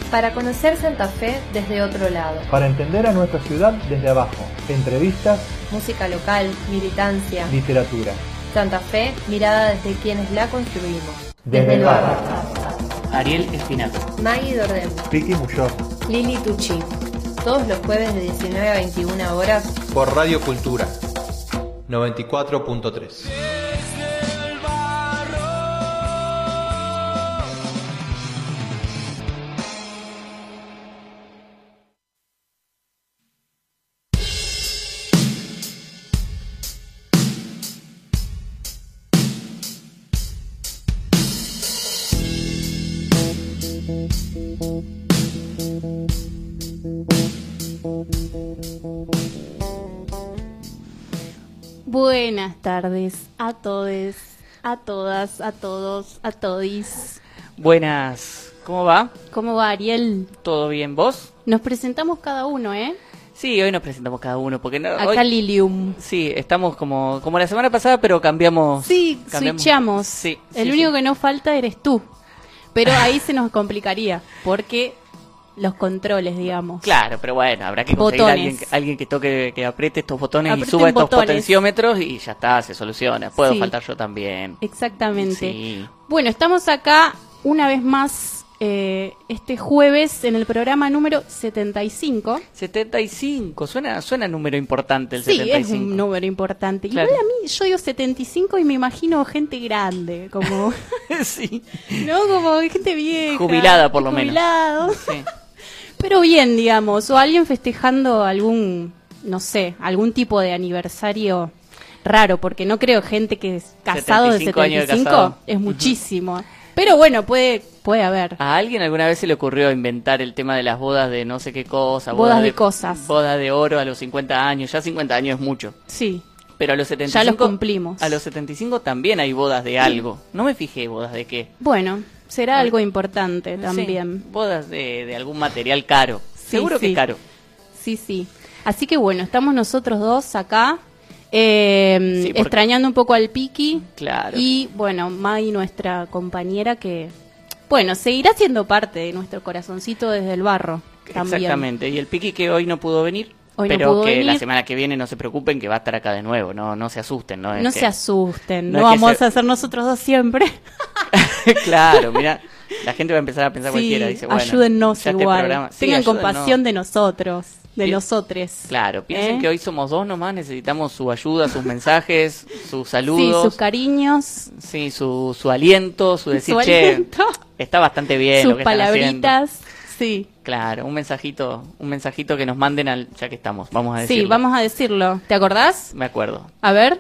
Para conocer Santa Fe desde otro lado. Para entender a nuestra ciudad desde abajo. Entrevistas, música local, militancia, literatura. Santa Fe, mirada desde quienes la construimos. Desde el barrio. Ariel Espinato, Maggie Dordem, Vicky Muñoz, Lili Tucci. Todos los jueves de 19 a 21 horas. Por Radio Cultura 94.3. Buenas tardes a todes, a todas, a todos, a todis. Buenas, ¿cómo va? ¿Cómo va, Ariel? ¿Todo bien, vos? Nos presentamos cada uno, ¿eh? Sí, hoy nos presentamos cada uno, porque no, Acá hoy, Lilium. sí, estamos como la semana pasada, pero cambiamos. Sí, switchamos. Sí, El único que no falta eres tú. Pero ahí se nos complicaría, porque los controles, digamos. Claro, pero bueno, habrá que conseguir Botones. alguien que toque, que apriete estos botones Aprieten y suba estos botones. potenciómetros y ya está, se soluciona. Puedo Sí. faltar yo también. Exactamente. Sí. Bueno, estamos acá una vez más este jueves en el programa número 75. 75, suena número importante el Sí, 75. es un número importante. Claro. Igual a mí, yo digo 75 y me imagino gente grande, como, Sí. ¿no? Como gente vieja. Jubilada, por lo menos. Jubilado. Sí. Pero bien, digamos, o alguien festejando algún, no sé, algún tipo de aniversario raro, porque no creo gente que es casado de 75 años de 75, casado. es muchísimo. Pero bueno, puede haber. ¿A alguien alguna vez se le ocurrió inventar el tema de las bodas de no sé qué cosa? Bodas de cosas. Boda de oro a los 50 años. Ya 50 años es mucho. Sí, Pero a los 75... ya los cumplimos. A los 75 también hay bodas de algo. No me fijé bodas de qué. Bueno, será algo importante también. Sí, bodas de algún material caro. Sí, Seguro que sí. es caro. Sí, sí. Así que bueno, estamos nosotros dos acá, porque- extrañando un poco al Piki. Claro. Y bueno, Maggie, nuestra compañera, que bueno, seguirá siendo parte de nuestro corazoncito desde el barro. También. Exactamente. Y el Piqui que hoy no pudo venir. Hoy no pero pudo que venir. la semana que viene no se preocupen que va a estar acá de nuevo. No se asusten. No, No se asusten, no no es que vamos se- a hacer nosotros dos siempre. Claro, mira, la gente va a empezar a pensar Sí, cualquiera. Dice, bueno, ayúdennos ya este igual. programa- sí, Tengan ayúdennos. compasión de nosotros, de Pi- nosotres. Claro, piensen ¿Eh? que hoy somos dos nomás, necesitamos su ayuda, sus mensajes, sus Sí, saludos, sus cariños, sí, su aliento, su decir, su che, aliento, está bastante bien lo sus que están haciendo. palabritas. Sí. Claro, un mensajito que nos manden al, ya que estamos, vamos a decirlo. Sí, vamos a decirlo. ¿Te acordás? Me acuerdo. A ver,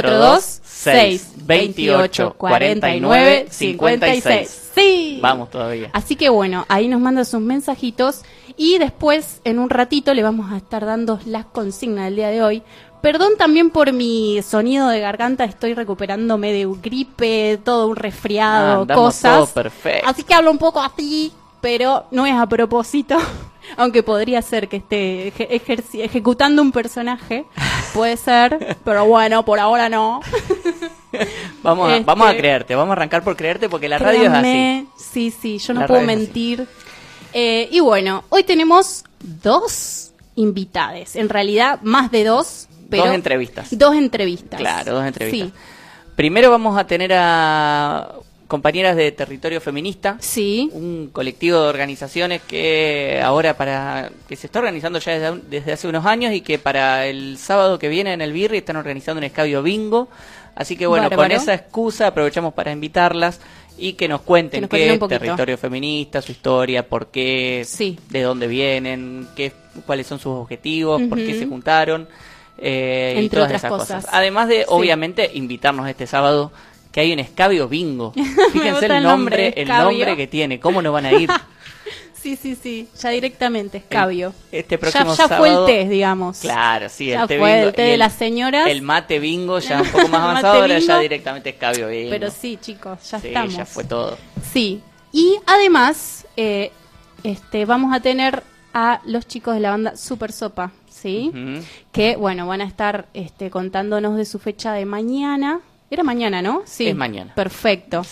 342-628-49-56. Sí. Vamos todavía. Así que bueno, ahí nos manda sus mensajitos y después, en un ratito, le vamos a estar dando las consignas del día de hoy. Perdón también por mi sonido de garganta, estoy recuperándome de gripe, todo un resfriado, Andamos cosas. todo perfecto. Así que hablo un poco así, pero no es a propósito, aunque podría ser que esté ejecutando un personaje, puede ser, pero bueno, por ahora no. Vamos a creerte, vamos a arrancar por creerte porque la radio es así. Créanme, sí, yo no La puedo radio es así. mentir. Y bueno, hoy tenemos dos invitades, en realidad más de dos, pero Dos entrevistas. Dos entrevistas. Claro, dos entrevistas. Sí, Primero vamos a tener a compañeras de Territorio Feminista, sí, un colectivo de organizaciones que ahora que se está organizando ya desde hace unos años y que para el sábado que viene en el Birri están organizando un escabio bingo. Así que bueno, Bárbaro. con esa excusa aprovechamos para invitarlas y que nos cuenten qué un es poquito. Territorio Feminista, su historia, por qué, Sí. de dónde vienen, cuáles son sus objetivos, por qué Ujú. se juntaron. Y Entre todas otras esas cosas. Además de, Sí. obviamente, invitarnos este sábado que hay un escabio bingo. Fíjense gusta el nombre escabio. que tiene, cómo no van a ir. sí, ya directamente, escabio. Este próximo Ya fue el sábado. té, digamos. Claro, sí, Ya el té fue bingo. el té y de las señoras. El mate bingo ya un poco más Mate avanzado, ahora ya bingo. directamente escabio bingo. Pero sí, chicos, ya Sí, estamos. ya fue todo. Sí, y además vamos a tener a los chicos de la banda Super Sopa, ¿sí? Ujú. Que, bueno, van a estar contándonos de su fecha de mañana. Era mañana, ¿no? Sí. Es mañana. Perfecto. Sí.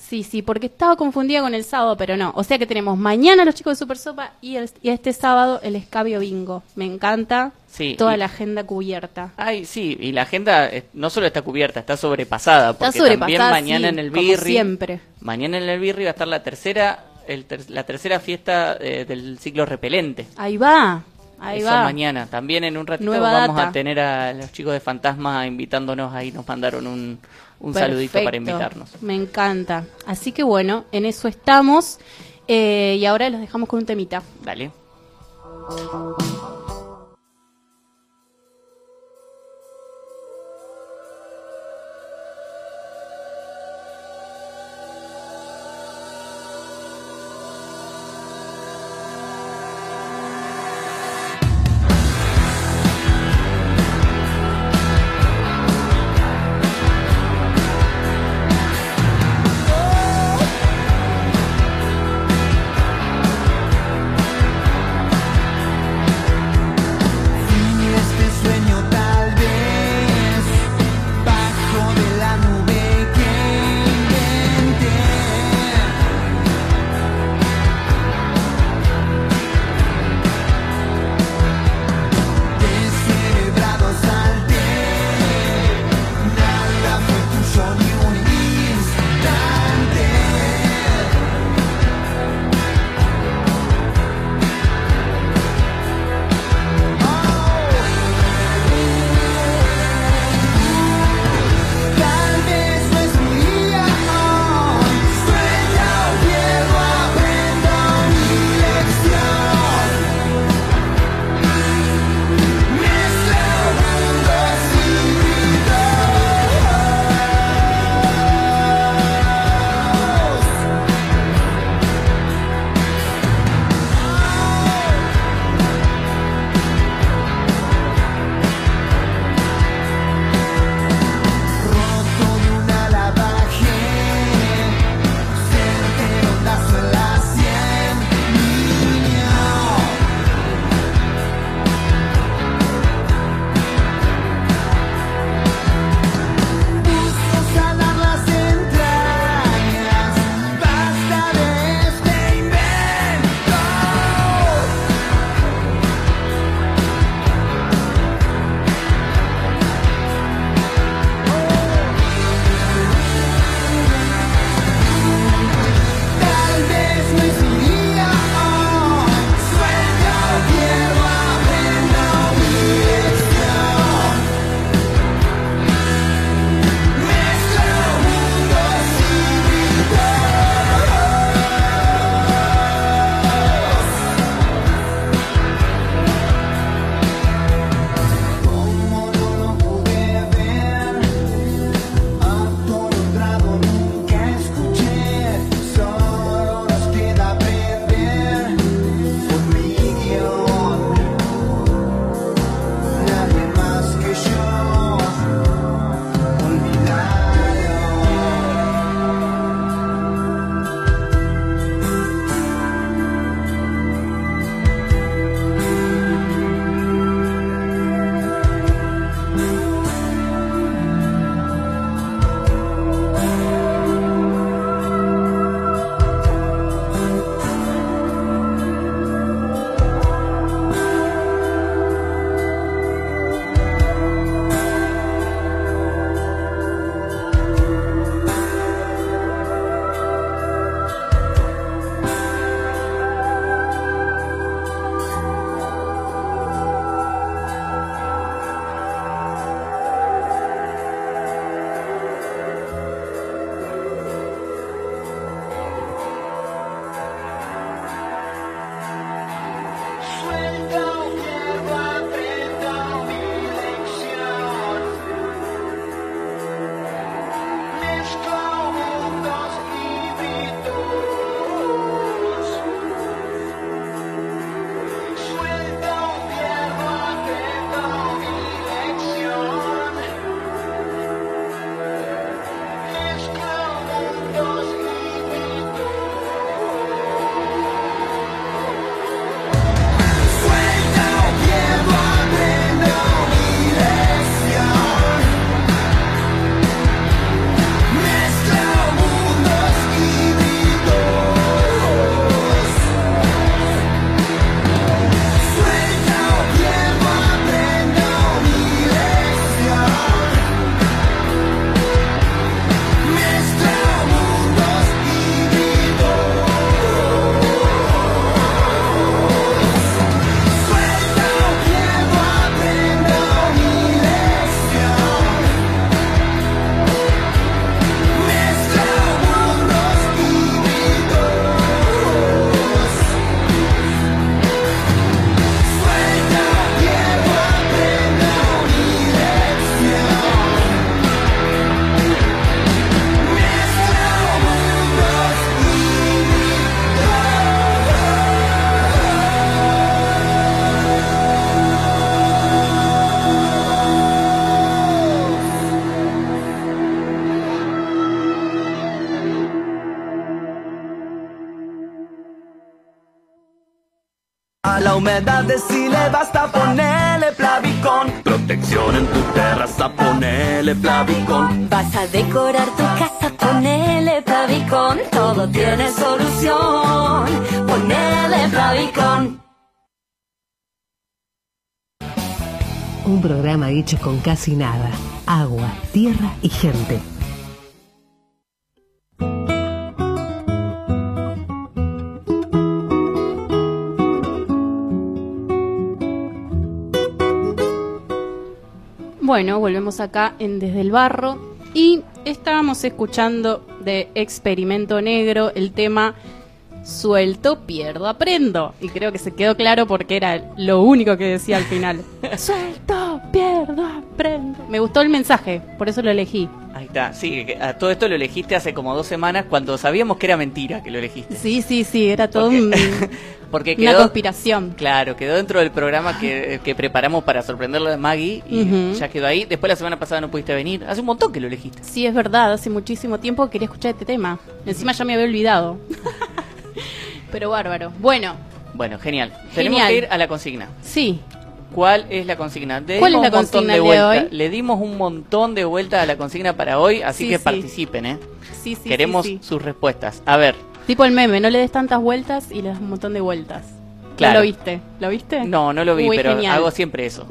Sí, porque estaba confundida con el sábado, pero no. O sea que tenemos mañana los chicos de Super Sopa y este sábado el Escabio Bingo. Me encanta. Sí, toda la agenda cubierta. Ay, sí, y la agenda no solo está cubierta, está sobrepasada. Porque Está sobrepasada, también mañana sí, en el como Birri, siempre. mañana en el Birri va a estar la tercera fiesta del ciclo repelente. Ahí va. Eso mañana. También en un ratito Nueva vamos data. a tener a los chicos de Fantasma invitándonos ahí, nos mandaron un saludito para invitarnos. Me encanta. Así que bueno, en eso estamos. Y ahora los dejamos con un temita. Dale. a la humedad si le basta ponerle Plavicon. Protección en tu terraza, ponele Plavicon. Vas a decorar tu casa, ponele Plavicon. Todo tiene solución, ponele Plavicon. Un programa hecho con casi nada. Agua, tierra y gente. Bueno, volvemos acá en Desde el Barro y estábamos escuchando de Experimento Negro el tema Suelto, pierdo, aprendo. Y creo que se quedó claro porque era lo único que decía al final. Suelto, pierdo, aprendo. Me gustó el mensaje, por eso lo elegí. Ahí está, sí, a todo esto lo elegiste hace como 2 semanas cuando sabíamos que era mentira que lo elegiste. Sí, era todo porque una quedó, conspiración. Claro, quedó dentro del programa que preparamos para sorprenderlo de Maggie y ya quedó ahí. Después la semana pasada no pudiste venir. Hace un montón que lo elegiste. Sí, es verdad, hace muchísimo tiempo quería escuchar este tema. Encima ya me había olvidado. Pero bárbaro. Bueno, genial. Tenemos que ir a la consigna. Sí. ¿Cuál es la consigna? ¿Cuál es la consigna de hoy? Le dimos un montón de vueltas a la consigna para hoy, así que participen, ¿eh? Sí, Queremos sus respuestas. A ver. Tipo el meme, no le des tantas vueltas y le das un montón de vueltas. Claro. ¿No lo viste? ¿Lo viste? No lo vi, pero genial. hago siempre eso.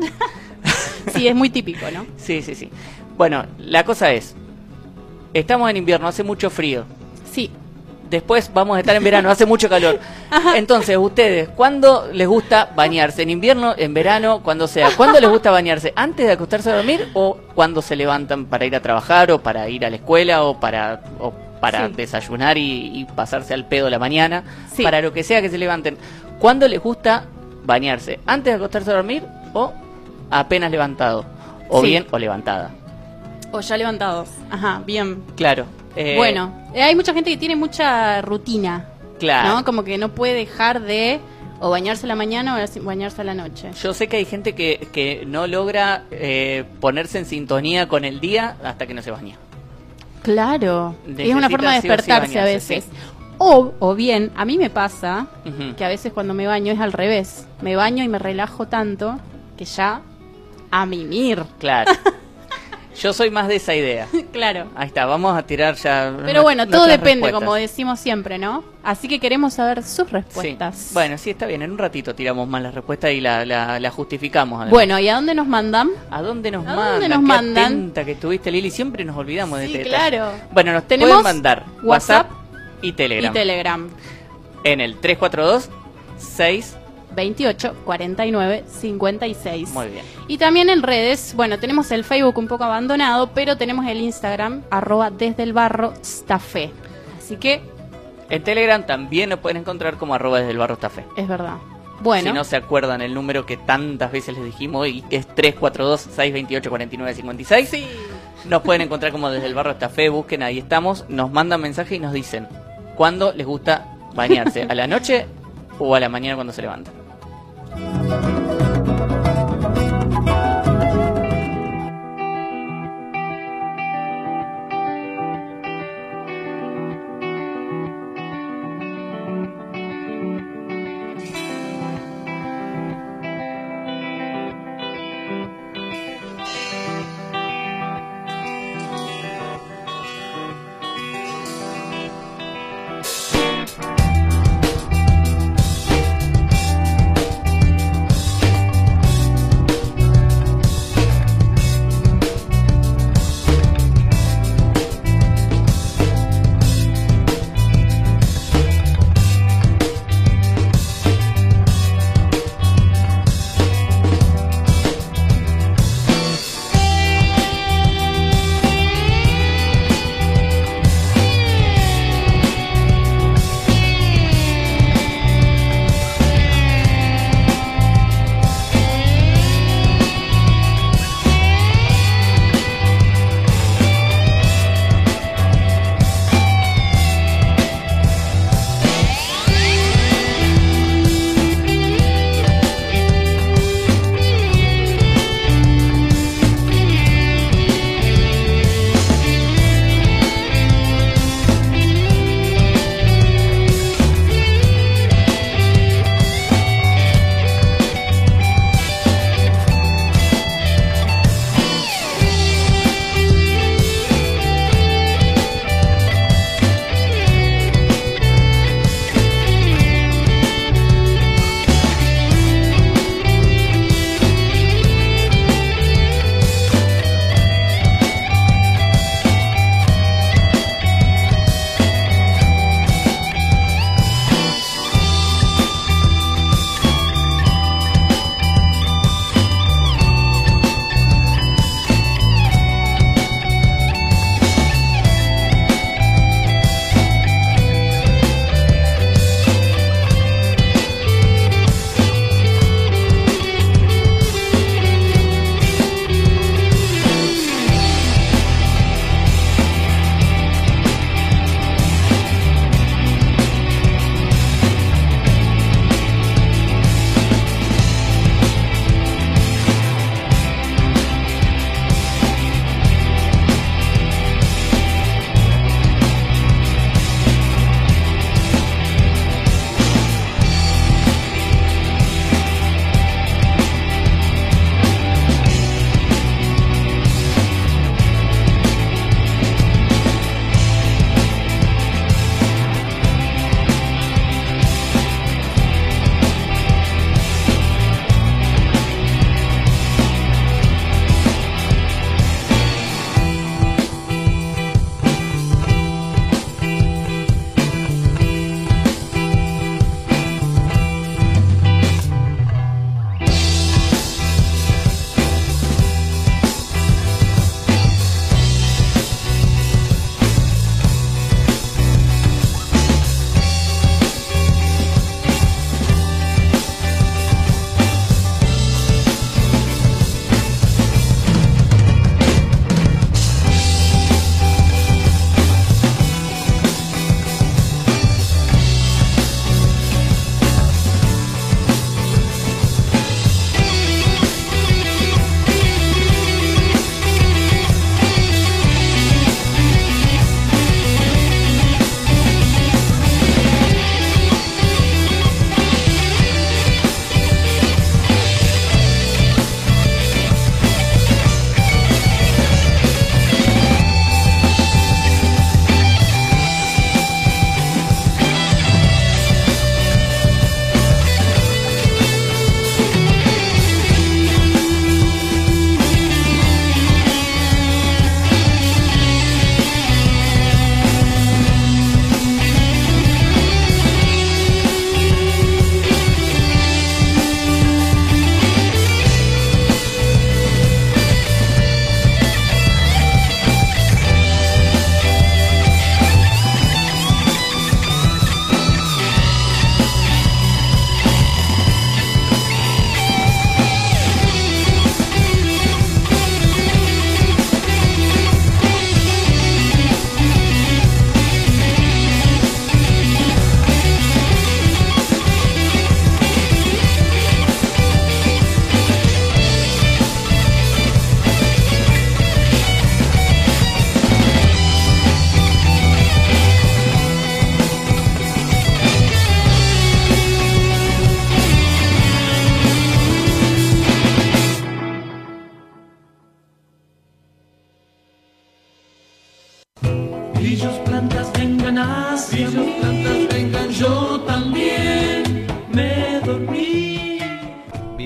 Sí, es muy típico, ¿no? Sí. Bueno, la cosa es, estamos en invierno, hace mucho frío. Sí. Después vamos a estar en verano, hace mucho calor. Ajá. Entonces, ustedes, ¿cuándo les gusta bañarse? ¿En invierno, en verano, cuando sea? ¿Cuándo les gusta bañarse? ¿Antes de acostarse a dormir o cuando se levantan para ir a trabajar o para ir a la escuela o para desayunar y pasarse al pedo la mañana? Sí. Para lo que sea que se levanten. ¿Cuándo les gusta bañarse? ¿Antes de acostarse a dormir o apenas levantado? O bien o levantada. O ya levantados. Ajá, bien. Claro. Bueno, hay mucha gente que tiene mucha rutina. Claro. ¿No? Como que no puede dejar de o bañarse a la mañana o bañarse a la noche. Yo sé que hay gente que no logra ponerse en sintonía con el día hasta que no se baña. Claro. Necesita es una forma de despertarse a veces. Sí. O bien, a mí me pasa que a veces cuando me baño es al revés. Me baño y me relajo tanto que ya a mimir. Claro. Yo soy más de esa idea. Claro. Ahí está, vamos a tirar ya. Pero bueno, todo depende, como decimos siempre, ¿no? Así que queremos saber sus respuestas. Sí. Bueno, sí, está bien. En un ratito tiramos más las respuestas y la justificamos. Además. Bueno, ¿y a dónde nos mandan? ¿A dónde nos mandan? Qué atenta que estuviste, Lili. Siempre nos olvidamos de este claro. Bueno, nos pueden mandar WhatsApp y Telegram. En el 342 6 28 49 56. Muy bien. Y también en redes, bueno, tenemos el Facebook un poco abandonado, pero tenemos el Instagram, @desdelbarrostafe. Así que en Telegram también nos pueden encontrar como @desdelbarrostafe. Es verdad. Bueno. Si no se acuerdan el número que tantas veces les dijimos y que es 342 628 49 56. Sí. Nos pueden encontrar como Desde el Barro Stafe, busquen, ahí estamos, nos mandan mensaje y nos dicen cuándo les gusta bañarse, a la noche o a la mañana cuando se levantan.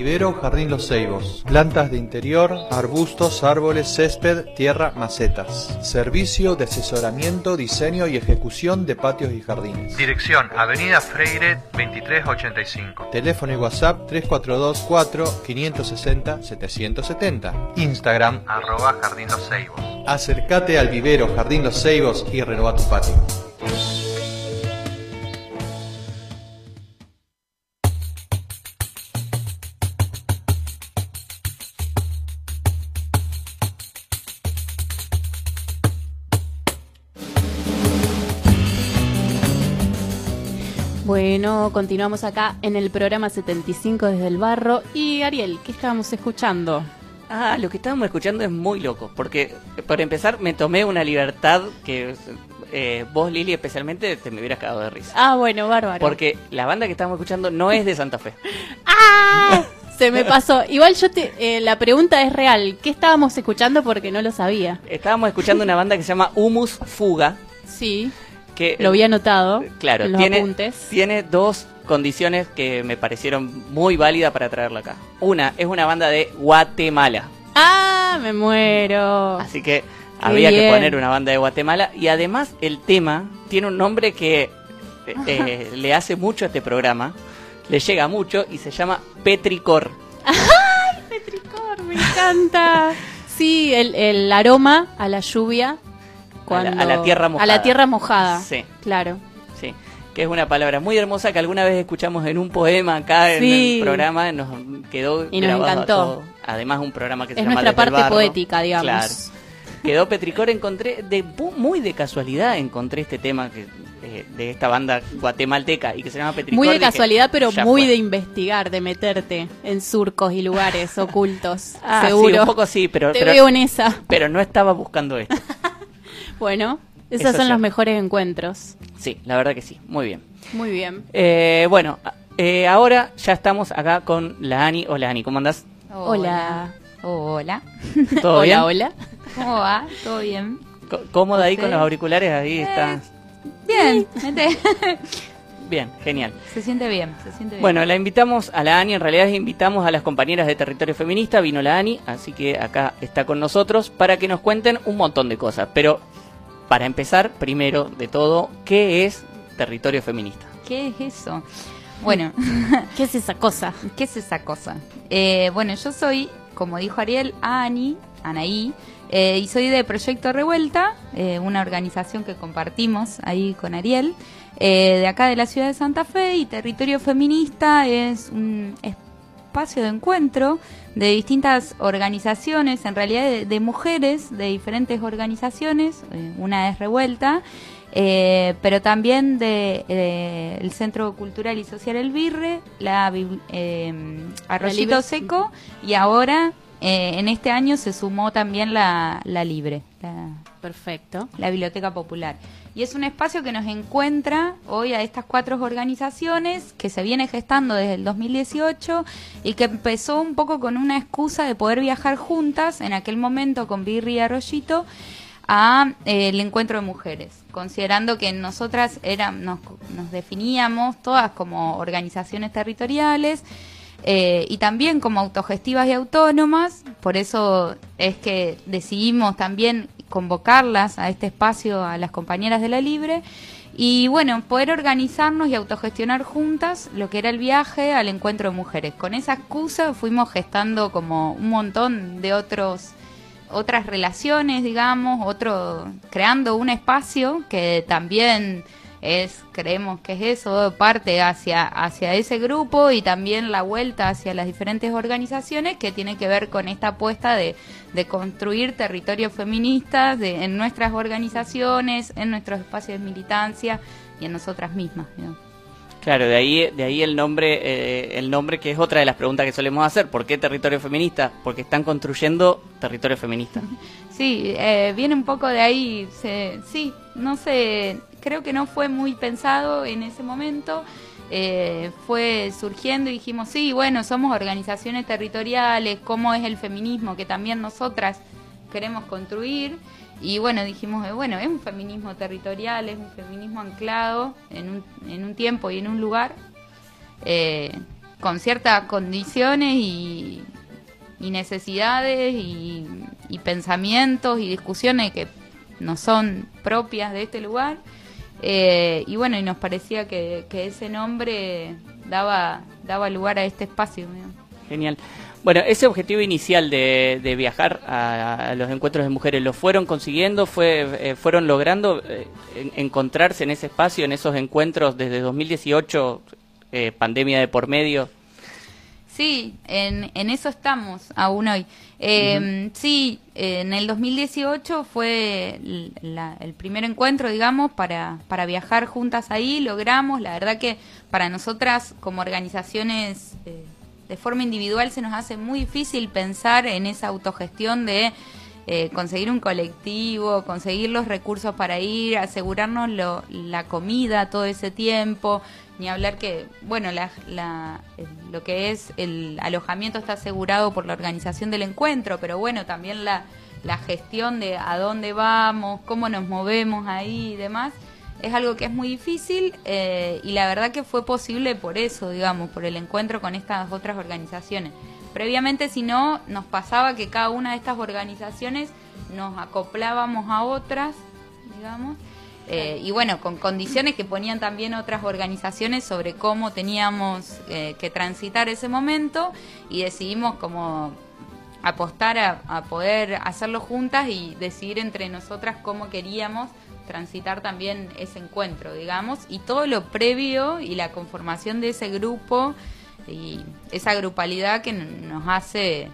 Vivero Jardín Los Ceibos. Plantas de interior, arbustos, árboles, césped, tierra, macetas. Servicio de asesoramiento, diseño y ejecución de patios y jardines. Dirección: Avenida Freire 2385. Teléfono y WhatsApp 342 4 560 770. Instagram @Jardín Los Ceibos. Acércate al Vivero Jardín Los Ceibos y renueva tu patio. Bueno, continuamos acá en el programa 75 desde el barro. Y Ariel, ¿qué estábamos escuchando? Lo que estábamos escuchando es muy loco, porque por empezar me tomé una libertad que vos, Lili, especialmente te me hubieras cagado de risa. Bueno, bárbaro. Porque la banda que estábamos escuchando no es de Santa Fe. Se me pasó. Igual la pregunta es real. ¿Qué estábamos escuchando? Porque no lo sabía. Estábamos escuchando una banda que se llama Humus Fuga. Sí, que lo había anotado. Claro, en los apuntes. tiene dos condiciones que me parecieron muy válidas para traerlo acá. Una, es una banda de Guatemala. Me muero. Así que había bien que poner una banda de Guatemala. Y además el tema tiene un nombre que le hace mucho a este programa. Le llega mucho y se llama Petricor. ¡Ay, Petricor! Me encanta. Sí, el aroma a la lluvia. A la tierra mojada. A la tierra mojada. Sí. Claro. Sí, que es una palabra muy hermosa que alguna vez escuchamos en un poema acá en el programa, nos quedó y nos grabado encantó. todo. Además un programa que se es llama nuestra Desde el parte Barro. poética, digamos. Claro. Quedó Petricor, encontré muy de casualidad encontré este tema de esta banda guatemalteca y que se llama Petricor. Muy de casualidad, pero muy fue. de investigar, de meterte en surcos y lugares ocultos. Sí, seguro. un poco sí, pero veo en esa. Pero no estaba buscando esto. Bueno, esos son los mejores encuentros. Sí, la verdad que sí, muy bien. Muy bien. Bueno, ahora ya estamos acá con la Ani. Hola Ani, ¿cómo andás? Hola. Hola. ¿Todo bien? Hola. ¿Cómo va? ¿Todo bien? ¿Cómoda ahí ¿Sí? con los auriculares? Ahí estás. Bien. Bien, genial. Se siente bien, se siente bien. Bueno, la invitamos a la Ani, en realidad invitamos a las compañeras de Territorio Feminista, vino la Ani, así que acá está con nosotros para que nos cuenten un montón de cosas. Pero para empezar, primero de todo, ¿qué es Territorio Feminista? ¿Qué es eso? Bueno, ¿Qué es esa cosa? ¿qué es esa cosa? Bueno, yo soy, como dijo Ariel, Anaí, y soy de Proyecto Revuelta, una organización que compartimos ahí con Ariel, de acá de la ciudad de Santa Fe, y Territorio Feminista es un espacio de encuentro de distintas organizaciones, en realidad de mujeres de diferentes organizaciones, una es Revuelta, pero también el Centro Cultural y Social El Birre, Arroyito Seco, y ahora en este año se sumó también la Libre, Perfecto. la Biblioteca Popular. Y es un espacio que nos encuentra hoy a estas 4 organizaciones que se viene gestando desde el 2018 y que empezó un poco con una excusa de poder viajar juntas en aquel momento con Birri y Arroyito a el encuentro de mujeres, considerando que nosotras nos definíamos todas como organizaciones territoriales y también como autogestivas y autónomas. Por eso es que decidimos también convocarlas a este espacio, a las compañeras de la Libre, y bueno, poder organizarnos y autogestionar juntas lo que era el viaje al encuentro de mujeres. Con esa excusa fuimos gestando como un montón de otras relaciones, digamos, creando un espacio que también creemos que es eso, parte hacia ese grupo, y también la vuelta hacia las diferentes organizaciones, que tiene que ver con esta apuesta de construir territorios feministas en nuestras organizaciones, en nuestros espacios de militancia y en nosotras mismas, ¿no? Claro, de ahí el nombre que es otra de las preguntas que solemos hacer. ¿Por qué Territorio Feminista? Porque están construyendo territorio feminista. Sí, viene un poco de ahí, sí, no sé, creo que no fue muy pensado en ese momento, fue surgiendo y dijimos, sí, bueno, somos organizaciones territoriales, ¿cómo es el feminismo que también nosotras queremos construir? Y bueno, dijimos, bueno, es un feminismo territorial, es un feminismo anclado en un tiempo y en un lugar, con ciertas condiciones y necesidades y pensamientos y discusiones que no son propias de este lugar. Y bueno, y nos parecía que ese nombre daba lugar a este espacio. Genial. Bueno, ese objetivo inicial de viajar a los encuentros de mujeres, ¿lo fueron consiguiendo? ¿Fueron logrando encontrarse en ese espacio, en esos encuentros desde 2018, pandemia de por medio? Sí, en eso estamos aún hoy. Sí, en el 2018 fue el primer encuentro, digamos, para viajar juntas ahí. Logramos, la verdad que para nosotras como organizaciones de forma individual se nos hace muy difícil pensar en esa autogestión de conseguir un colectivo, conseguir los recursos para ir, asegurarnos la comida todo ese tiempo. Ni hablar que, bueno, lo que es el alojamiento está asegurado por la organización del encuentro, pero bueno, también la gestión de a dónde vamos, cómo nos movemos ahí y demás, es algo que es muy difícil y la verdad que fue posible por eso, digamos, por el encuentro con estas otras organizaciones. Previamente, si no, nos pasaba que cada una de estas organizaciones nos acoplábamos a otras, digamos, y bueno, con condiciones que ponían también otras organizaciones sobre cómo teníamos que transitar ese momento, y decidimos como apostar a poder hacerlo juntas y decidir entre nosotras cómo queríamos transitar también ese encuentro, digamos, y todo lo previo y la conformación de ese grupo y esa grupalidad que nos hace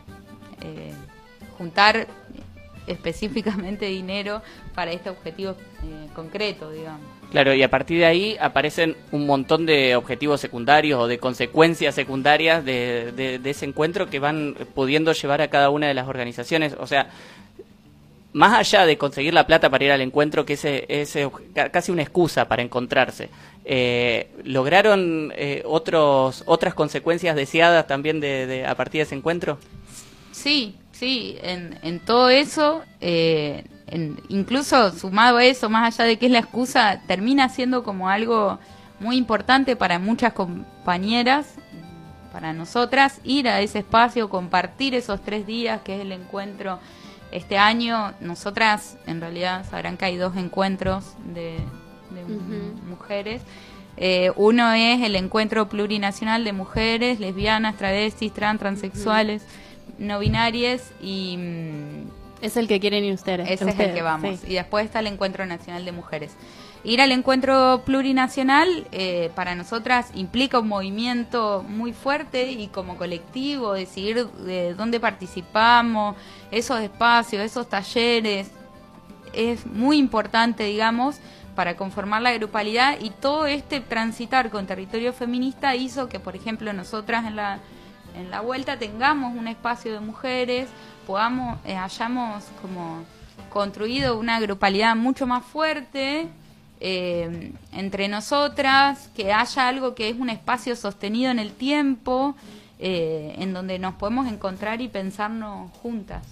juntar específicamente dinero para este objetivo concreto, digamos. Claro, y a partir de ahí aparecen un montón de objetivos secundarios o de consecuencias secundarias de ese encuentro que van pudiendo llevar a cada una de las organizaciones. O sea, más allá de conseguir la plata para ir al encuentro, que es casi una excusa para encontrarse, ¿lograron otras consecuencias deseadas también a partir de ese encuentro? Sí, en todo eso, incluso sumado a eso, más allá de que es la excusa, termina siendo como algo muy importante para muchas compañeras, para nosotras, ir a ese espacio, compartir esos 3 días que es el encuentro. Este año, nosotras, en realidad, sabrán que hay 2 encuentros de mujeres. Uno es el encuentro plurinacional de mujeres, lesbianas, travestis, trans, transexuales, no binarias y... Es el que quieren ir ustedes. Ese es el que vamos. Sí. Y después está el Encuentro Nacional de Mujeres. Ir al encuentro plurinacional para nosotras implica un movimiento muy fuerte y como colectivo, decidir de dónde participamos, esos espacios, esos talleres, es muy importante, digamos, para conformar la grupalidad, y todo este transitar con territorio feminista hizo que, por ejemplo, nosotras en la vuelta tengamos un espacio de mujeres, hayamos como construido una grupalidad mucho más fuerte entre nosotras, que haya algo que es un espacio sostenido en el tiempo, en donde nos podemos encontrar y pensarnos juntas.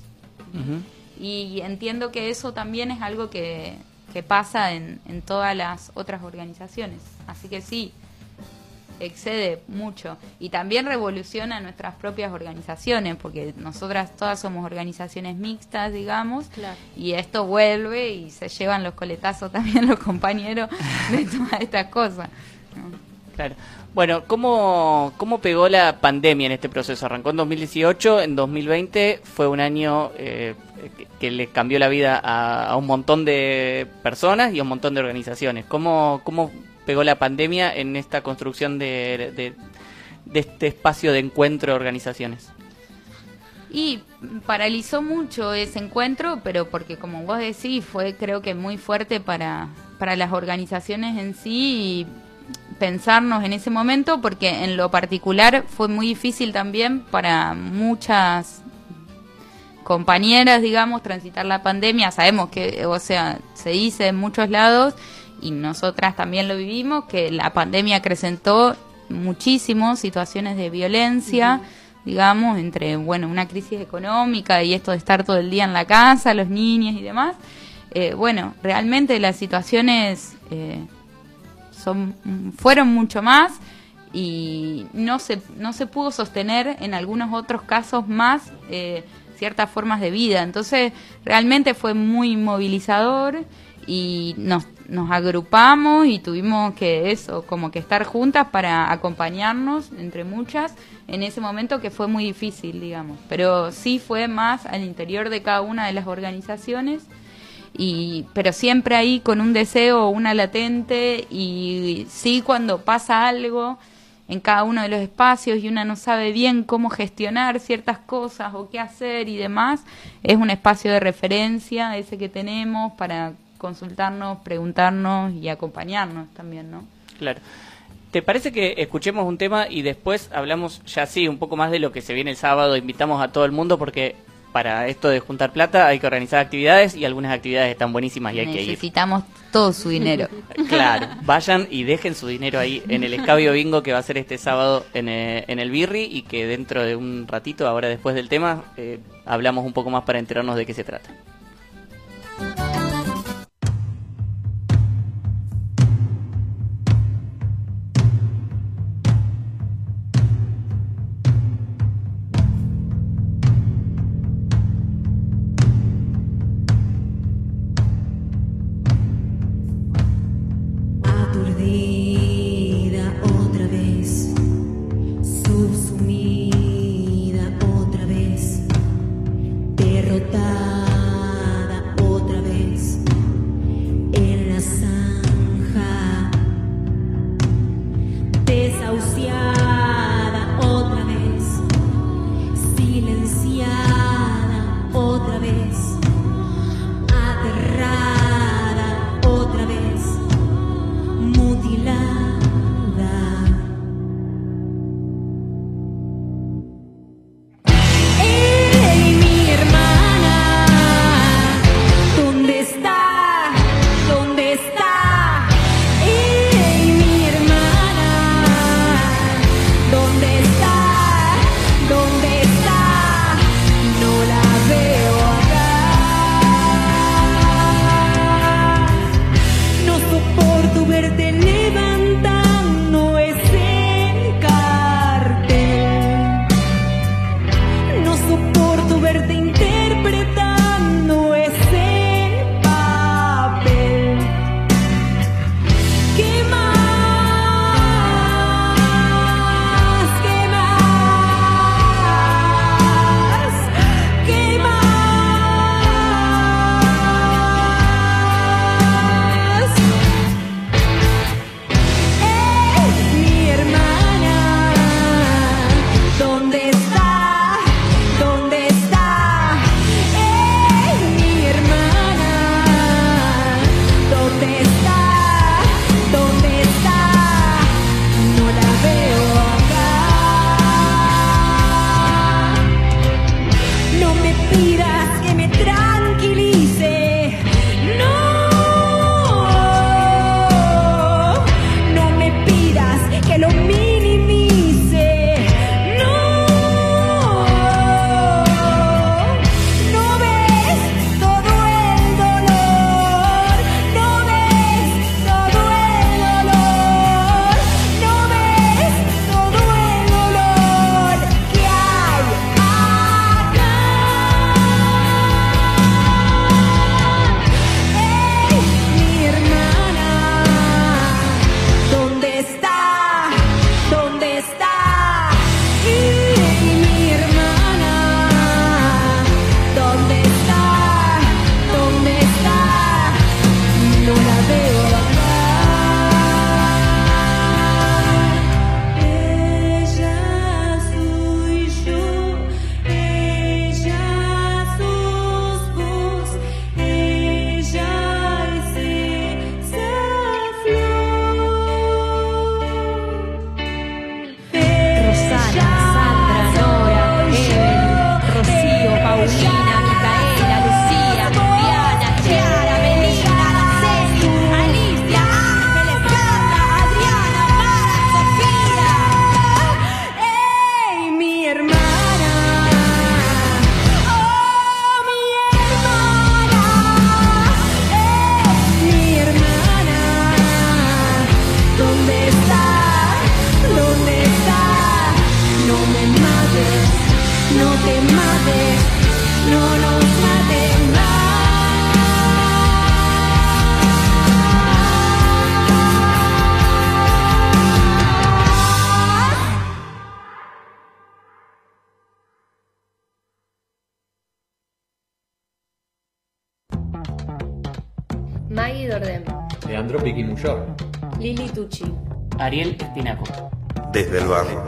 Y entiendo que eso también es algo que pasa en todas las otras organizaciones. Así que sí, excede mucho. Y también revoluciona nuestras propias organizaciones, porque nosotras todas somos organizaciones mixtas, digamos, claro. Y esto vuelve y se llevan los coletazos también los compañeros de todas estas cosas, ¿no? Claro. Bueno, ¿cómo pegó la pandemia en este proceso? Arrancó en 2018, en 2020 fue un año que le cambió la vida a un montón de personas y a un montón de organizaciones. ¿Cómo pegó la pandemia en esta construcción de este espacio de encuentro de organizaciones? Y paralizó mucho ese encuentro, pero porque, como vos decís, fue creo que muy fuerte para las organizaciones en sí, y pensarnos en ese momento, porque en lo particular fue muy difícil también para muchas compañeras, digamos, transitar la pandemia. Sabemos que, o sea, se dice en muchos lados, y nosotras también lo vivimos, que la pandemia acrecentó muchísimo situaciones de violencia, digamos, entre, bueno, una crisis económica y esto de estar todo el día en la casa, los niños y demás. Bueno, realmente las situaciones fueron mucho más, y y no se pudo sostener en algunos otros casos más ciertas formas de vida. Entonces realmente fue muy movilizador y nos agrupamos y tuvimos que como que estar juntas para acompañarnos entre muchas en ese momento que fue muy difícil, digamos, pero sí fue más al interior de cada una de las organizaciones, pero siempre ahí con un deseo, una latente, y sí, cuando pasa algo en cada uno de los espacios y una no sabe bien cómo gestionar ciertas cosas o qué hacer y demás, es un espacio de referencia ese que tenemos para consultarnos, preguntarnos y acompañarnos también, ¿no? Claro. ¿Te parece que escuchemos un tema y después hablamos ya sí un poco más de lo que se viene el sábado? Invitamos a todo el mundo porque para esto de juntar plata hay que organizar actividades y algunas actividades están buenísimas y hay que ir. Necesitamos todo su dinero. Claro, vayan y dejen su dinero ahí en el Escabio Bingo que va a ser este sábado en el Birri, y que dentro de un ratito, ahora después del tema, hablamos un poco más para enterarnos de qué se trata. Aturdida otra vez, subsumida otra vez, derrotada. Maggie Dordem, Leandro Piquimuyor, Lili Tucci, Ariel Espinaco. Desde el barrio.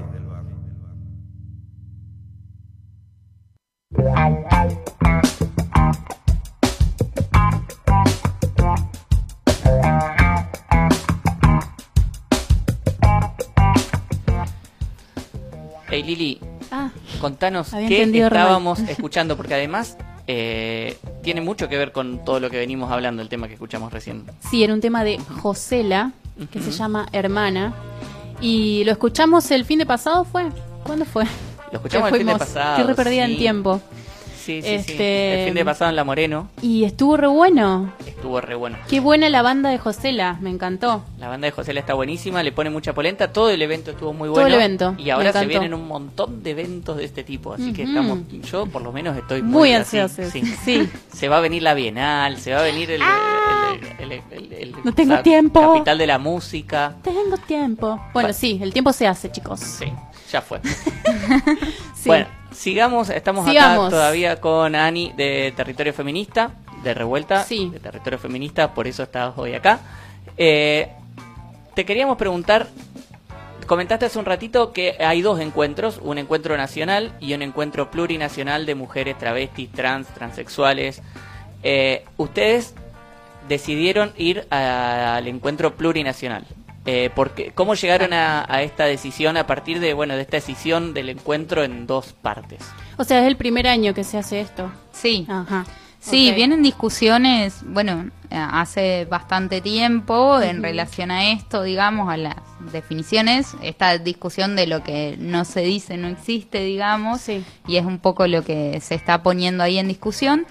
Hey Lili, contanos había qué entendido re mal. estábamos escuchando, porque además tiene mucho que ver con todo lo que venimos hablando, el tema que escuchamos recién. Sí, era un tema de Josela, que se llama Hermana. Y lo escuchamos el fin de pasado, ¿fue? ¿Cuándo fue? Lo escuchamos el fin de pasado. Estoy re perdida sí. en tiempo. Sí. El fin de pasado en La Moreno. Y estuvo re bueno. Estuvo re bueno. Qué buena la banda de Josela, me encantó. La banda de Josela está buenísima, le pone mucha polenta. Todo el evento estuvo muy Todo bueno. el evento, Y ahora me se encantó. vienen un montón de eventos de este tipo. Así que Ujú. yo por lo menos estoy Muy así, ansiosa. sí. Sí. Se va a venir la Bienal, se va a venir el No tengo tiempo. Capital de la Música. Tengo tiempo. Bueno, sí, el tiempo se hace, chicos. Sí, ya fue. Sí. Bueno, sigamos acá todavía con Ani de Territorio Feminista, de Revuelta, Sí. de Territorio Feminista, por eso estás hoy acá. Te queríamos preguntar, comentaste hace un ratito que hay dos encuentros, un encuentro nacional y un encuentro plurinacional de mujeres travestis, transexuales. Ustedes decidieron ir al encuentro plurinacional. ¿Cómo llegaron a esta decisión a partir de esta decisión del encuentro en dos partes? O sea, es el primer año que se hace esto. Sí. Ajá. Sí, Ok. vienen discusiones, hace bastante tiempo en relación a esto, digamos, a las definiciones, esta discusión de lo que no se dice no existe, digamos, Sí. y es un poco lo que se está poniendo ahí en discusión.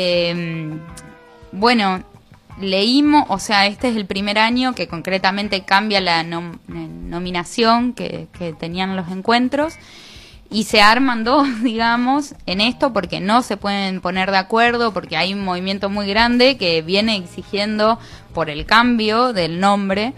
Leímos, o sea, este es el primer año que concretamente cambia la nominación que tenían los encuentros. Y se arman dos, digamos, en esto porque no se pueden poner de acuerdo, porque hay un movimiento muy grande que viene exigiendo por el cambio del nombre.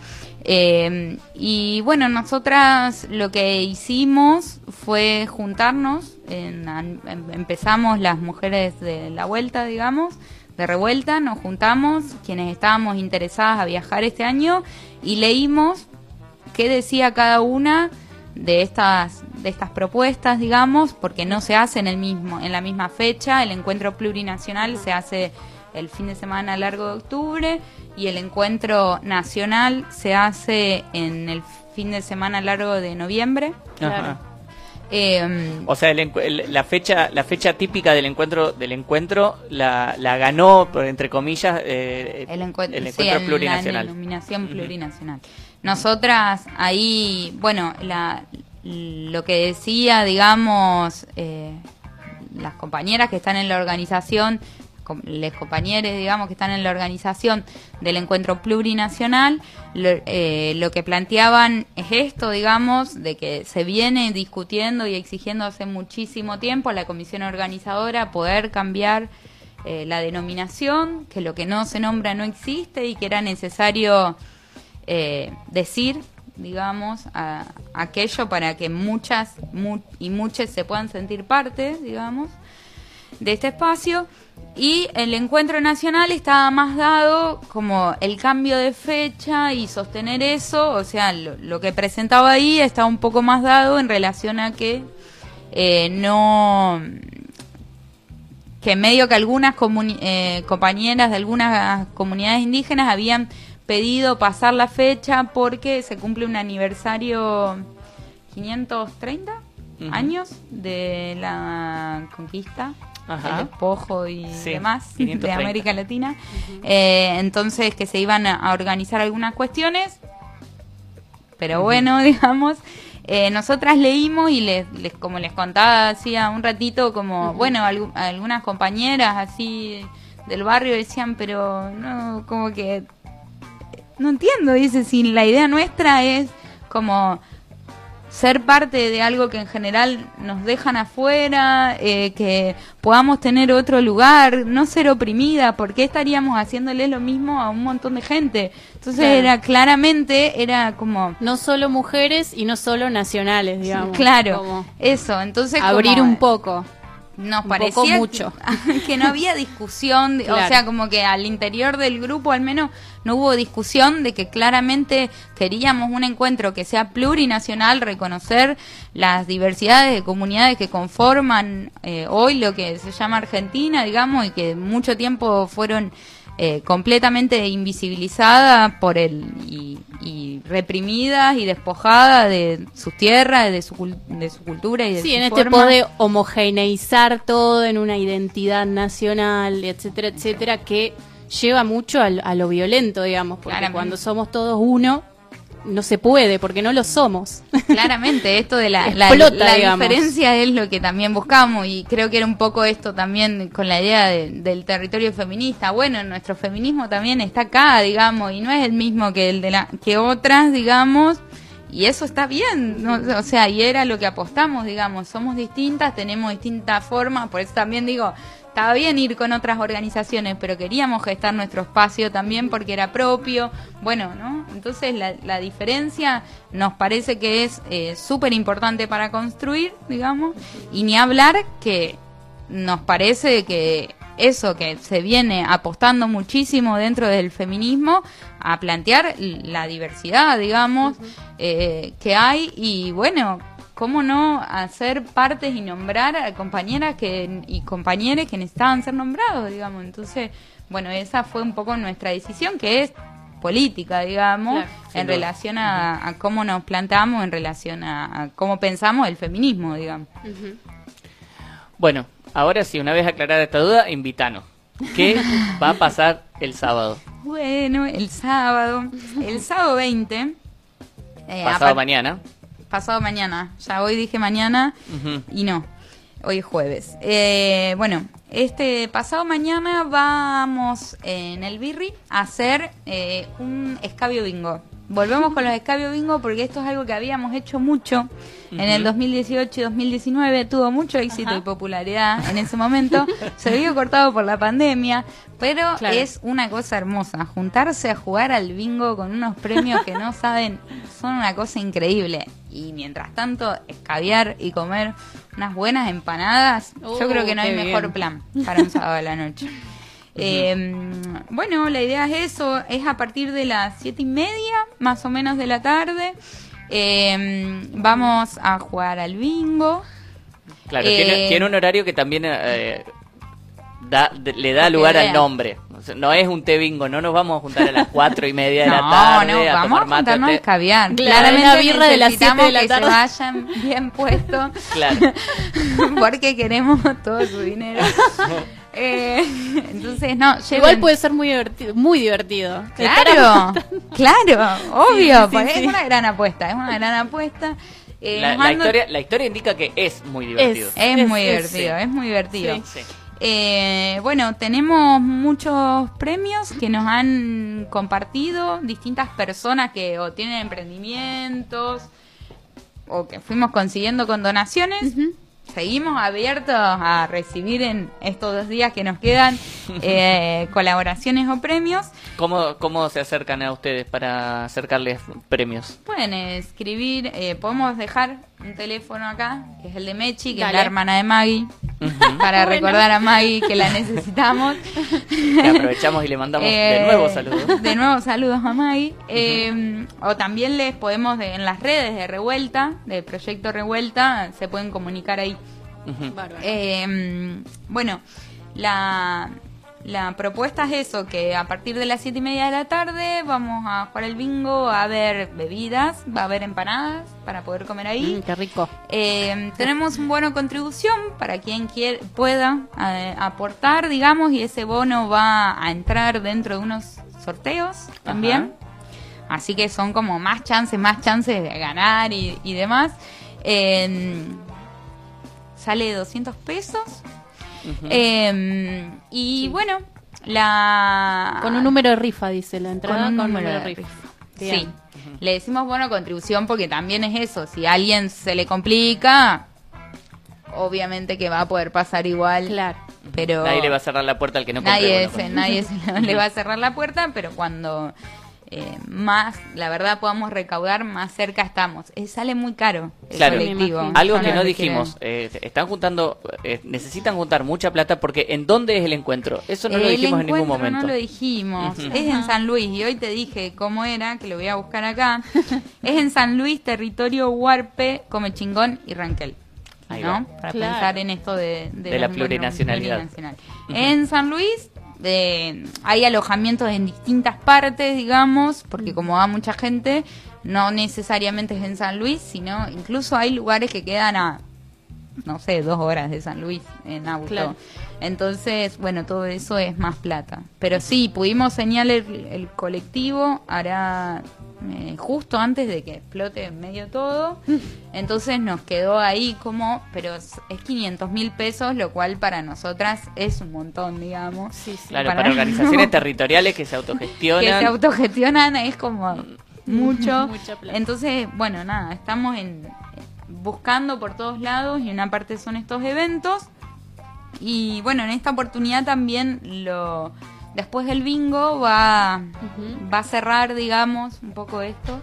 Y bueno, nosotras lo que hicimos fue juntarnos, empezamos las mujeres de la vuelta, digamos, de Revuelta, nos juntamos, quienes estábamos interesadas a viajar este año, y leímos qué decía cada una de estas propuestas, digamos, porque no se hace en la misma fecha. El encuentro plurinacional se hace el fin de semana largo de octubre y el encuentro nacional se hace en el fin de semana largo de noviembre. Ajá. O sea, la fecha típica del encuentro la ganó, entre comillas, el encuentro plurinacional. La denominación plurinacional. Nosotras ahí, lo que decía, digamos, las compañeras que están en la organización, les compañeros, digamos, que están en la organización del encuentro plurinacional, lo que planteaban es esto, digamos, de que se viene discutiendo y exigiendo hace muchísimo tiempo a la comisión organizadora poder cambiar la denominación, que lo que no se nombra no existe y que era necesario decir, digamos, aquello para que muchas se puedan sentir parte, digamos, de este espacio. Y el encuentro nacional estaba más dado como el cambio de fecha y sostener eso, o sea, lo que presentaba ahí estaba un poco más dado en relación a que que medio que algunas compañeras de algunas comunidades indígenas habían pedido pasar la fecha porque se cumple un aniversario 530 años de la conquista, el despojo y demás 530. De América Latina. Entonces que se iban a organizar algunas cuestiones, pero bueno, digamos, nosotras leímos y les como les contaba hacía un ratito, como algunas compañeras así del barrio decían, pero no, como que no entiendo, dice, si la idea nuestra es como ser parte de algo que en general nos dejan afuera, que podamos tener otro lugar, no ser oprimida, ¿por qué estaríamos haciéndole lo mismo a un montón de gente? Entonces era como no solo mujeres y no solo nacionales, digamos. Claro, como eso, entonces abrir como, un poco. nos Un parecía poco mucho. que no había discusión, Claro. o sea, como que al interior del grupo al menos no hubo discusión de que claramente queríamos un encuentro que sea plurinacional, reconocer las diversidades de comunidades que conforman hoy lo que se llama Argentina, digamos, y que mucho tiempo fueron completamente invisibilizadas por y reprimidas y despojadas de sus tierras, de su cultura y de Sí, su en este forma. poder homogeneizar todo en una identidad nacional, etcétera, etcétera, que lleva mucho a lo violento, digamos, porque Claramente. cuando somos todos uno, no se puede, porque no lo somos. Claramente, esto de la Explota, digamos. diferencia es lo que también buscamos, y creo que era un poco esto también con la idea del territorio feminista. Bueno, nuestro feminismo también está acá, digamos, y no es el mismo que el de que otras, digamos, y eso está bien, ¿no? O sea, y era lo que apostamos, digamos, somos distintas, tenemos distintas formas, por eso también digo, estaba bien ir con otras organizaciones, pero queríamos gestar nuestro espacio también porque era propio, bueno, ¿no? Entonces la diferencia nos parece que es súper importante para construir, digamos, y ni hablar que nos parece que eso que se viene apostando muchísimo dentro del feminismo a plantear la diversidad, digamos, que hay, y bueno, cómo no hacer partes y nombrar a compañeras y compañeros que necesitaban ser nombrados, digamos. Entonces, bueno, esa fue un poco nuestra decisión, que es política, digamos, Claro, en relación a cómo nos planteamos, en relación a cómo pensamos el feminismo, digamos. Bueno, ahora sí, una vez aclarada esta duda, invítanos. ¿Qué va a pasar el sábado? Bueno, el sábado 20, Pasado mañana. pasado mañana, ya hoy dije mañana Ujú. y no, hoy es jueves. Bueno, este pasado mañana vamos en el Birri a hacer un escabio bingo. Volvemos con los escabio bingo porque esto es algo que habíamos hecho mucho en el 2018 y 2019, tuvo mucho éxito y popularidad en ese momento, se vio cortado por la pandemia, pero Claro. es una cosa hermosa, juntarse a jugar al bingo con unos premios que no saben, son una cosa increíble. Y mientras tanto, escabiar y comer unas buenas empanadas, yo creo que no hay qué mejor bien. plan para un sábado a la noche. Bueno, la idea es eso, es a partir de las 7:30 más o menos de la tarde. Vamos a jugar al bingo. Claro, tiene un horario que también le da lugar al nombre. O sea, no es un té bingo, no nos vamos a juntar a las 4:30 de la tarde No, a vamos tomar a mate. juntarnos a escabiar. Claro, Claramente una birra de las 7 de la necesitamos tarde. que se vayan bien puestos. Claro. Porque queremos todo su dinero. Entonces, no, lleven. Igual puede ser muy divertido. Claro, claro, obvio, Sí, sí, porque sí. es una gran apuesta, es una gran apuesta. La nos mando- historia indica que es muy divertido. es muy es, divertido, sí. es muy divertido. Sí. Bueno, tenemos muchos premios que nos han compartido distintas personas que o tienen emprendimientos o que fuimos consiguiendo con donaciones. Seguimos abiertos a recibir en estos 2 días que nos quedan colaboraciones o premios. ¿Cómo se acercan a ustedes para acercarles premios? Pueden escribir, podemos dejar un teléfono acá, que es el de Mechi, que es Dale. la hermana de Maggie, para recordar a Maggie que la necesitamos. Le aprovechamos y le mandamos de nuevo saludos. De nuevo saludos a Maggie. O también les podemos, en las redes de Revuelta, de Proyecto Revuelta, se pueden comunicar ahí. Ujú. Bárbaro. Bueno, la propuesta es eso, que a partir de las 7:30 de la tarde vamos a jugar el bingo, va a haber bebidas, va a haber empanadas para poder comer ahí. Qué rico. Tenemos un bono contribución para quien pueda aportar, digamos, y ese bono va a entrar dentro de unos sorteos también. Así que son como más chances de ganar y demás. Sale 200 pesos. Y bueno, Con un número de rifa, dice la entrada. con un Con número de rifa. rifa. Bien. Sí. Le decimos bono contribución porque también es eso. Si a alguien se le complica, obviamente que va a poder pasar igual. Claro. Pero Nadie le va a cerrar la puerta al que no compre nadie bono. le va a cerrar la puerta, pero cuando más, la verdad, podamos recaudar, más cerca estamos. Sale muy caro el Claro, colectivo. algo No que lo no quieren. dijimos, están juntando, necesitan juntar mucha plata porque ¿en dónde es el encuentro? Eso no lo dijimos en ningún encuentro momento. No lo dijimos. Ujú. Es en San Luis y hoy te dije cómo era, que lo voy a buscar acá. Es en San Luis, territorio Huarpe, Comechingón y Ranquel. Ahí ¿No? va. Para Claro. pensar en esto de la plurinacionalidad. plurinacional. En San Luis hay alojamientos en distintas partes, digamos, porque como va mucha gente, no necesariamente es en San Luis, sino incluso hay lugares que quedan a, no sé, 2 horas de San Luis en auto. Claro. Entonces, bueno, todo eso es más plata. Pero sí, pudimos señalar el colectivo, hará justo antes de que explote en medio todo. Entonces nos quedó ahí como, pero es 500.000 pesos, lo cual para nosotras es un montón, digamos. Sí, sí. Claro, para organizaciones territoriales que se autogestionan. Que se autogestionan es como mucho. Mucha plata. Entonces, bueno, nada, estamos buscando por todos lados y una parte son estos eventos. Y bueno, en esta oportunidad también después del bingo va a cerrar, digamos, un poco esto.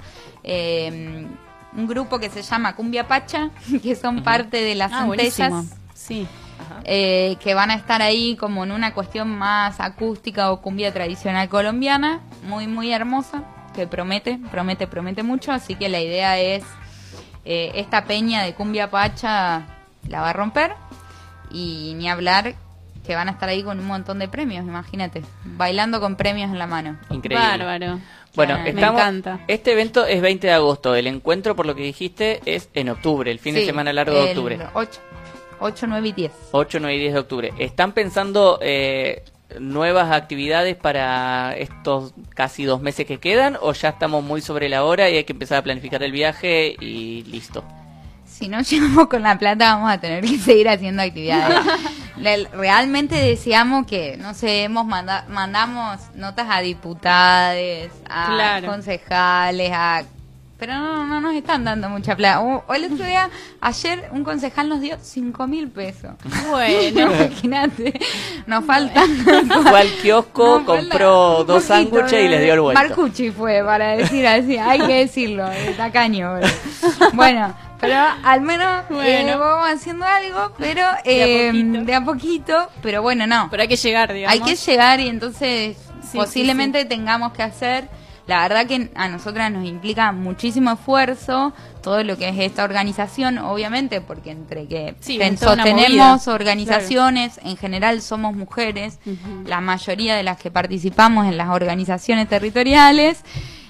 Un grupo que se llama Cumbia Pacha, que son parte de las buenísimo. centellas. Sí. Que van a estar ahí como en una cuestión más acústica o cumbia tradicional colombiana, muy muy hermosa, que promete mucho, así que la idea es esta peña de Cumbia Pacha la va a romper, y ni hablar que van a estar ahí con un montón de premios, imagínate, bailando con premios en la mano. Increíble. Bárbaro. Bueno, Me encanta. Este evento es 20 de agosto. El encuentro, por lo que dijiste, es en octubre, el fin de Sí, semana largo de el octubre. 8, 9 y 10. 8, 9 y 10 de octubre. ¿Están pensando nuevas actividades para estos casi 2 meses que quedan, o ya estamos muy sobre la hora y hay que empezar a planificar el viaje y listo? Si no llegamos con la plata, vamos a tener que seguir haciendo actividades. Realmente deseamos que, no sé, mandamos notas a diputados, a Claro. concejales, pero no nos están dando mucha plata. O el otro día, ayer, un concejal nos dio 5.000 pesos. Bueno. Imagínate, nos faltan. Fue al kiosco, Nos compró falta 2 un poquito, sándwiches y les dio el vuelto. Marcucci fue, para decir así, hay que decirlo, tacaño. Bueno, pero al menos Bueno. vamos haciendo algo, pero de a poquito, pero bueno, no. Pero hay que llegar, digamos. Hay que llegar y entonces Sí, posiblemente tengamos que hacer. La verdad que a nosotras nos implica muchísimo esfuerzo todo lo que es esta organización, obviamente, porque entre que Sí, es toda una sostenemos movida. organizaciones, en general somos mujeres, la mayoría de las que participamos en las organizaciones territoriales,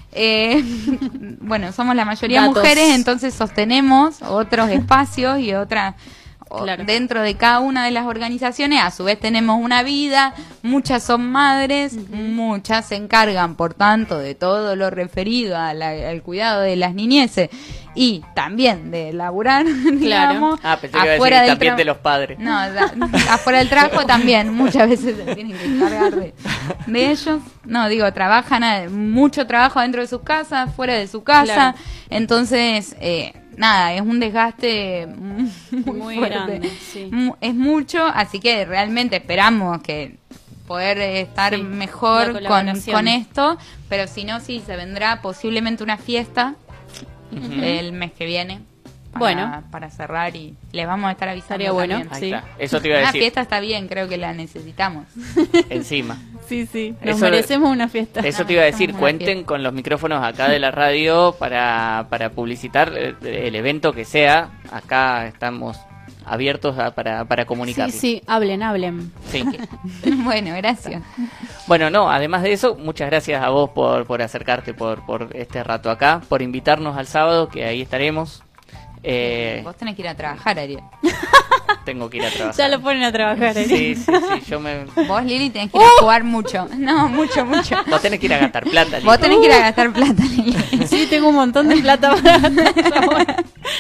bueno, somos la mayoría Datos. mujeres, entonces sostenemos otros espacios y otras... Claro. Dentro de cada una de las organizaciones, a su vez tenemos una vida, muchas son madres, muchas se encargan, por tanto, de todo lo referido al cuidado de las niñeces y también de laburar, digamos, Pensé que iba a decir del también tra- de los padres. No, afuera del trabajo también, muchas veces se tienen que encargar de ellos. No, digo, trabajan, mucho trabajo dentro de sus casas, fuera de su casa, Claro. entonces... nada, es un desgaste Muy fuerte. grande, sí. Es mucho, así que realmente esperamos que poder estar Sí, mejor la con colaboración. esto, pero si no, sí, se vendrá posiblemente una fiesta Ujú. el mes que viene. Bueno. Para cerrar y les vamos a estar avisando. Estaría bueno. también. Ahí Sí. está. Eso te iba a Una decir. fiesta está bien, creo que la necesitamos. Encima. Sí, sí. Nos Eso- merecemos una fiesta. Eso te iba a decir, Una cuenten fiesta. con los micrófonos acá de la radio para publicitar el evento que sea. Acá estamos abiertos para comunicar. Sí, sí, hablen. Sí. Bueno, gracias. Bueno, no, además de eso, muchas gracias a vos por acercarte por este rato acá, por invitarnos al sábado, que ahí estaremos. Vos tenés que ir a trabajar, Ariel. Tengo que ir a trabajar. Ya lo ponen a trabajar. Sí, yo me... Vos, Lili, tenés que ir a jugar mucho. No, mucho. Vos tenés que ir a gastar plata, Vos Lili. tenés que ir a gastar plata, Lili. Sí, tengo un montón de plata para gastar ahora.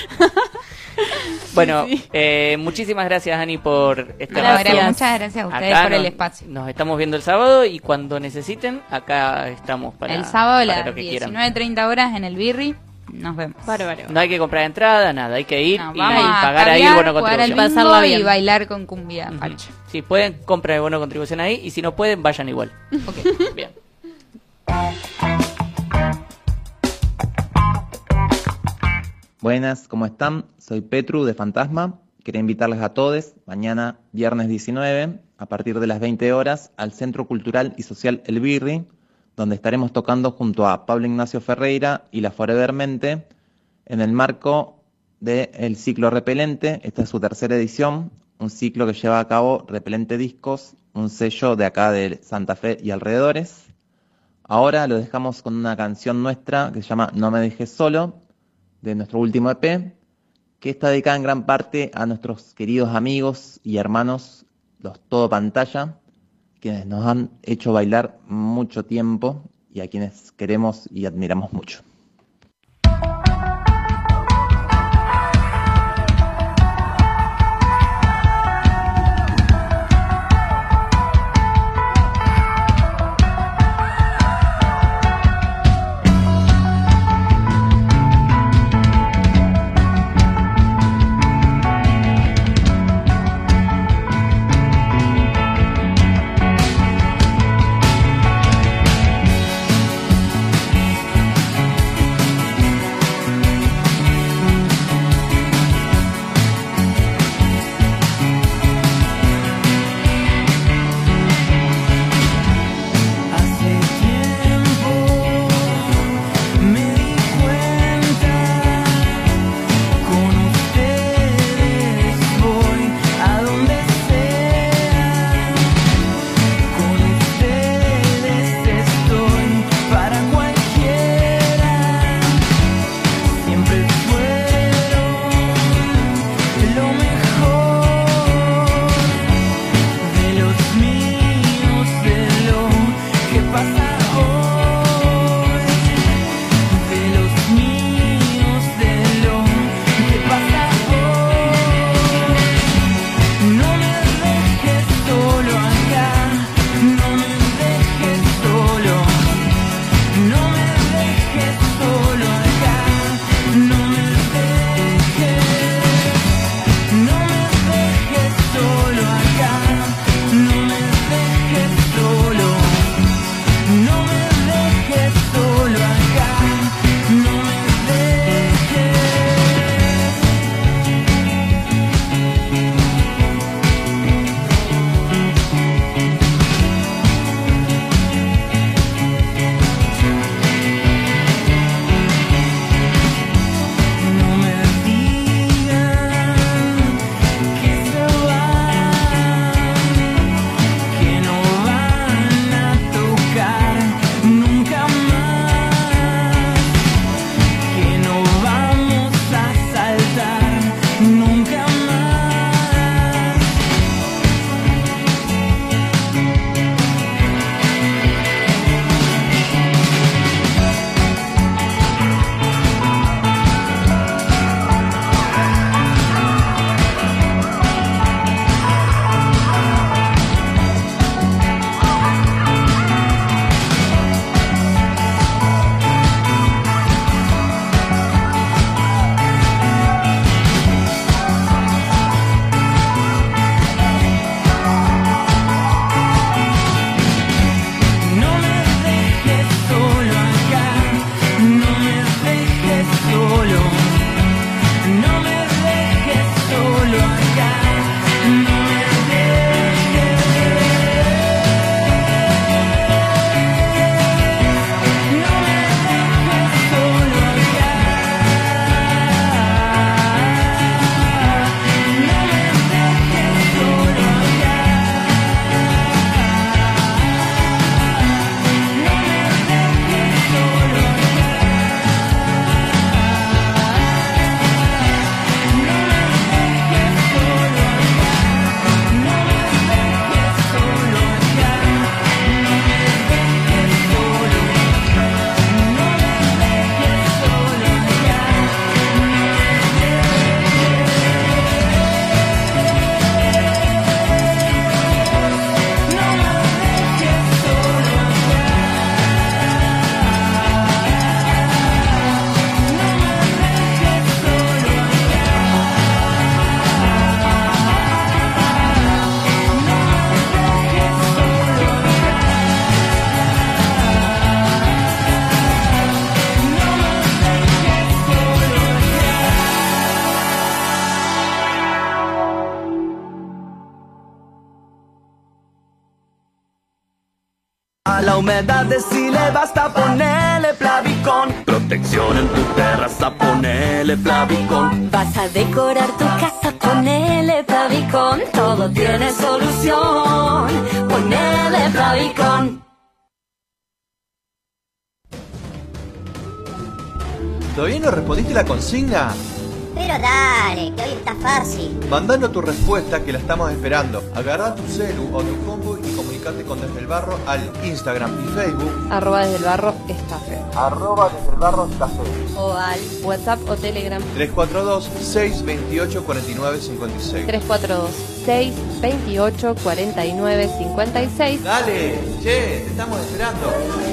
Bueno, Sí. muchísimas gracias, Ani, por este Gracias. rato. Muchas gracias a ustedes Acá por el nos- espacio. Nos estamos viendo el sábado y cuando necesiten, acá estamos para El sábado a para las lo que quieran. 19:30 horas en el Birri. Nos vemos. Bárbaro. No hay que comprar entrada, nada, hay que ir No, y vamos a pagar ahí el caviar, bono jugar al contribución. Pasarla bingo y bien. bailar con cumbia. Ujú. Pacha. Si pueden, compren el bono contribución ahí y si no pueden, vayan igual. Ok. Bien. Buenas, ¿cómo están? Soy Petru de Fantasma. Quería invitarles a todos mañana, viernes 19, a partir de las 20 horas, al Centro Cultural y Social El Birri, donde estaremos tocando junto a Pablo Ignacio Ferreira y La Forevermente en el marco del ciclo Repelente. Esta es su tercera edición, un ciclo que lleva a cabo Repelente Discos, un sello de acá de Santa Fe y alrededores. Ahora lo dejamos con una canción nuestra que se llama No me dejes solo, de nuestro último EP, que está dedicada en gran parte a nuestros queridos amigos y hermanos, los Todo Pantalla, quienes nos han hecho bailar mucho tiempo y a quienes queremos y admiramos mucho. a la humedad, decile basta, ponele Plavicon. Protección en tu terraza, ponele Plavicon. Vas a decorar tu casa, ponele Plavicon. Todo tiene solución, ponele Plavicon. ¿Todavía no respondiste la consigna? Pero dale, que hoy está fácil. Mandanos tu respuesta que la estamos esperando. Agarrá tu celu o tu compu y comunicate con Desde el Barro al Instagram y Facebook Desde el Barro Estafe. Desde el Barro Estafe. O al WhatsApp o Telegram 342-628-4956. 342-628-4956. Dale, che, te estamos esperando.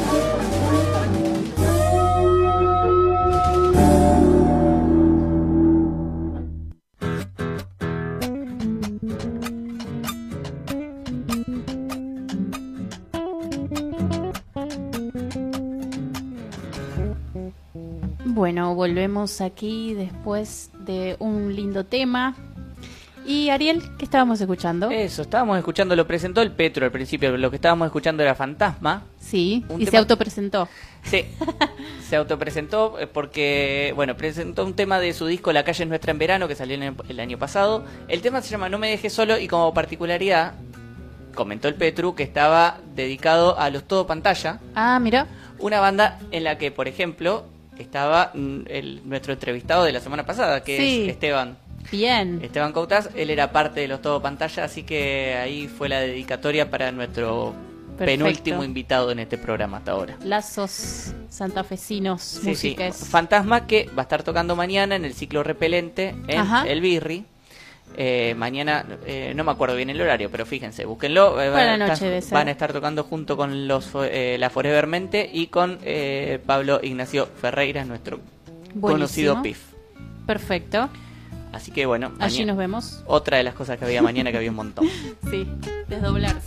Bueno, volvemos aquí después de un lindo tema. Y Ariel, ¿qué estábamos escuchando? Eso, estábamos escuchando, lo presentó el Petro al principio, lo que estábamos escuchando era Fantasma. Sí, Un y tema- se autopresentó. Sí, se autopresentó porque, bueno, presentó un tema de su disco La calle es nuestra en verano, que salió el año pasado. El tema se llama No me dejes solo y como particularidad, comentó el Petru, que estaba dedicado a los Todo Pantalla. Ah, mira. Una banda en la que, por ejemplo, estaba nuestro entrevistado de la semana pasada, que Sí. es Esteban. Bien. Esteban Cautaz, él era parte de los Todo Pantalla, así que ahí fue la dedicatoria para nuestro Perfecto. penúltimo invitado en este programa hasta ahora. Lazos santafesinos, Sí, músicas. sí. Fantasma, que va a estar tocando mañana en el ciclo Repelente en Ajá. El Birri. Mañana, no me acuerdo bien el horario, pero fíjense, búsquenlo. Para la noche debe ser. Van a estar tocando junto con la Forever Mente y con Pablo Ignacio Ferreira, nuestro conocido PIF. Perfecto. Así que bueno, Allí mañana- nos vemos. otra de las cosas que había mañana, que había un montón. Sí, desdoblarse.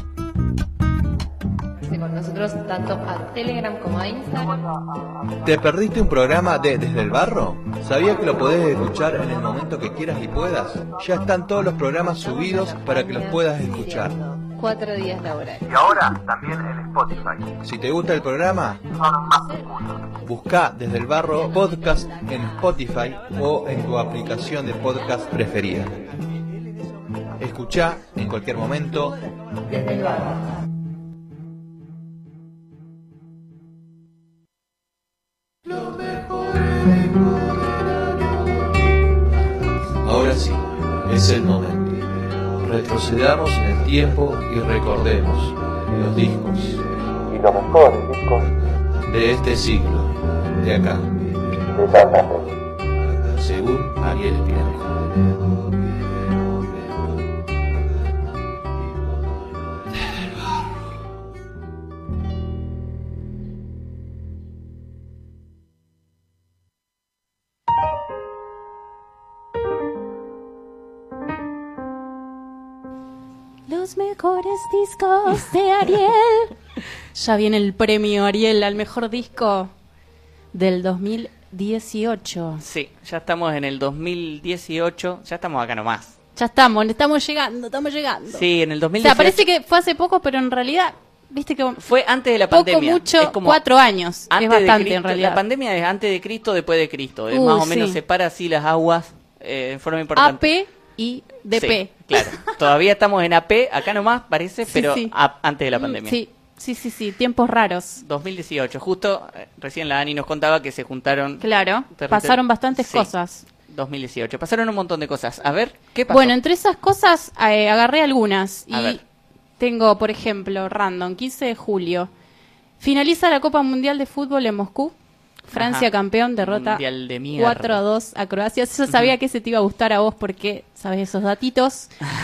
Con nosotros tanto a Telegram como a Instagram. ¿Te perdiste un programa de Desde el Barro? ¿Sabías que lo podés escuchar en el momento que quieras y puedas? Ya están todos los programas subidos para que los puedas escuchar. 4 días laborales. Y ahora también en Spotify. Si te gusta el programa, busca Desde el Barro Podcast en Spotify o en tu aplicación de podcast preferida. Escuchá en cualquier momento Desde el Barro. Ahora sí, es el momento. Retrocedamos en el tiempo y recordemos los discos y los mejores discos de este siglo, de acá, de Santa Fe, según Ariel Espinal. Los mejores discos de Ariel. Ya viene el premio Ariel al mejor disco del 2018. Sí, ya estamos en el 2018, ya estamos acá nomás. Ya estamos llegando. Sí, en el O 2018. sea, parece que fue hace poco, pero en realidad, viste que fue antes de la poco, pandemia. mucho, Es como 4 años. antes Es de bastante Cristo. en realidad. La pandemia es antes de Cristo, después de Cristo. Es Uy, más o menos sí. separa así las aguas en forma importante. AP y DP. Sí, claro. Todavía estamos en AP, acá nomás parece, Sí, pero sí. antes de la pandemia. Sí, tiempos raros. 2018, justo recién la Ani nos contaba que se juntaron. Claro, Territorio- pasaron bastantes Sí, cosas. 2018, pasaron un montón de cosas. A ver, ¿qué pasó? Bueno, entre esas cosas agarré algunas. A Y ver. tengo, por ejemplo, random, 15 de julio. Finaliza la Copa Mundial de Fútbol en Moscú. Francia Ajá. campeón, derrota Mundial de mierda. 4-2 a Croacia. Yo sabía que ese te iba a gustar a vos porque sabes esos datitos.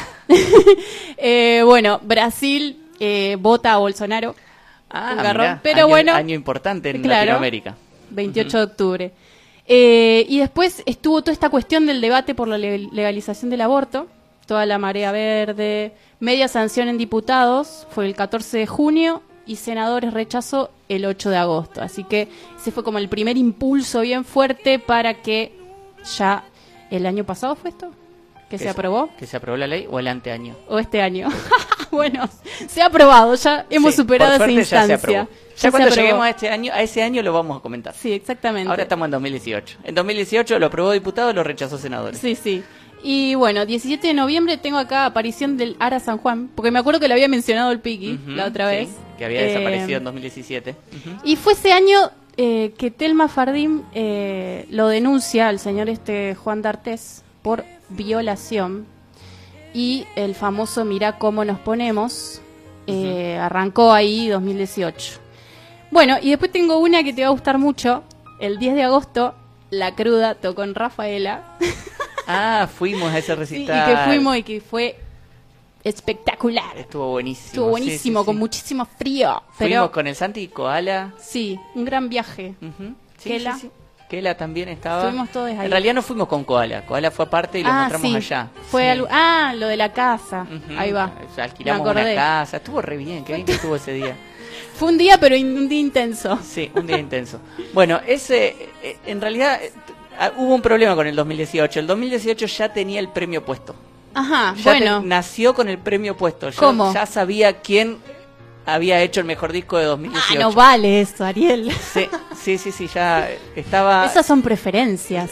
Bueno, Brasil vota a Bolsonaro. Un garrón. mirá, Pero bueno, año importante en claro, Latinoamérica. 28 de octubre. Y después estuvo toda esta cuestión del debate por la legalización del aborto, toda la marea verde, media sanción en diputados, fue el 14 de junio, y senadores rechazó el 8 de agosto. Así que ese fue como el primer impulso bien fuerte para que ya el año pasado fue esto, que se aprobó, ¿Que se aprobó la ley o el anteaño? o este año. Bueno, se ha aprobado, ya hemos Sí, superado por esa suerte ya se instancia. aprobó. Ya cuando se aprobó. lleguemos a ese año lo vamos a comentar. Sí, exactamente. Ahora estamos en 2018. En 2018 lo aprobó diputado, lo rechazó senadores. Sí, sí. Y bueno, 17 de noviembre tengo acá aparición del Ara San Juan, porque me acuerdo que lo había mencionado el Piqui Ujú, la otra sí, vez. que había desaparecido en 2017. Ujú. Y fue ese año que Telma Fardín lo denuncia al señor Juan D'Artés por violación. Y el famoso Mirá cómo nos ponemos arrancó ahí 2018. Bueno, y después tengo una que te va a gustar mucho. El 10 de agosto, La Cruda tocó en Rafaela. Ah, fuimos a ese Sí, recital. y que fuimos y que fue espectacular. Estuvo buenísimo. Estuvo buenísimo, Sí, sí, con sí. muchísimo frío. Fuimos Pero con el Santi Koala. sí, un gran viaje. Ujú. Sí, Kela. sí, sí. Kela también estaba. Estuvimos todos ahí. En realidad no fuimos con Koala. Koala fue aparte y lo encontramos sí. allá. Fue Sí. algo, lo de la casa. Ujú. Ahí va. O sea, alquilamos Me una acordé. casa. Estuvo re bien. Qué bien que estuvo ese día. Fue un día, pero un día intenso. Sí, un día intenso. Bueno, en realidad hubo un problema con el 2018. El 2018 ya tenía el premio puesto. Ajá, Ya bueno. nació con el premio puesto. Yo ¿Cómo? ya sabía quién había hecho el mejor disco de 2018. No vale eso, Ariel. Sí, ya estaba... Esas son preferencias.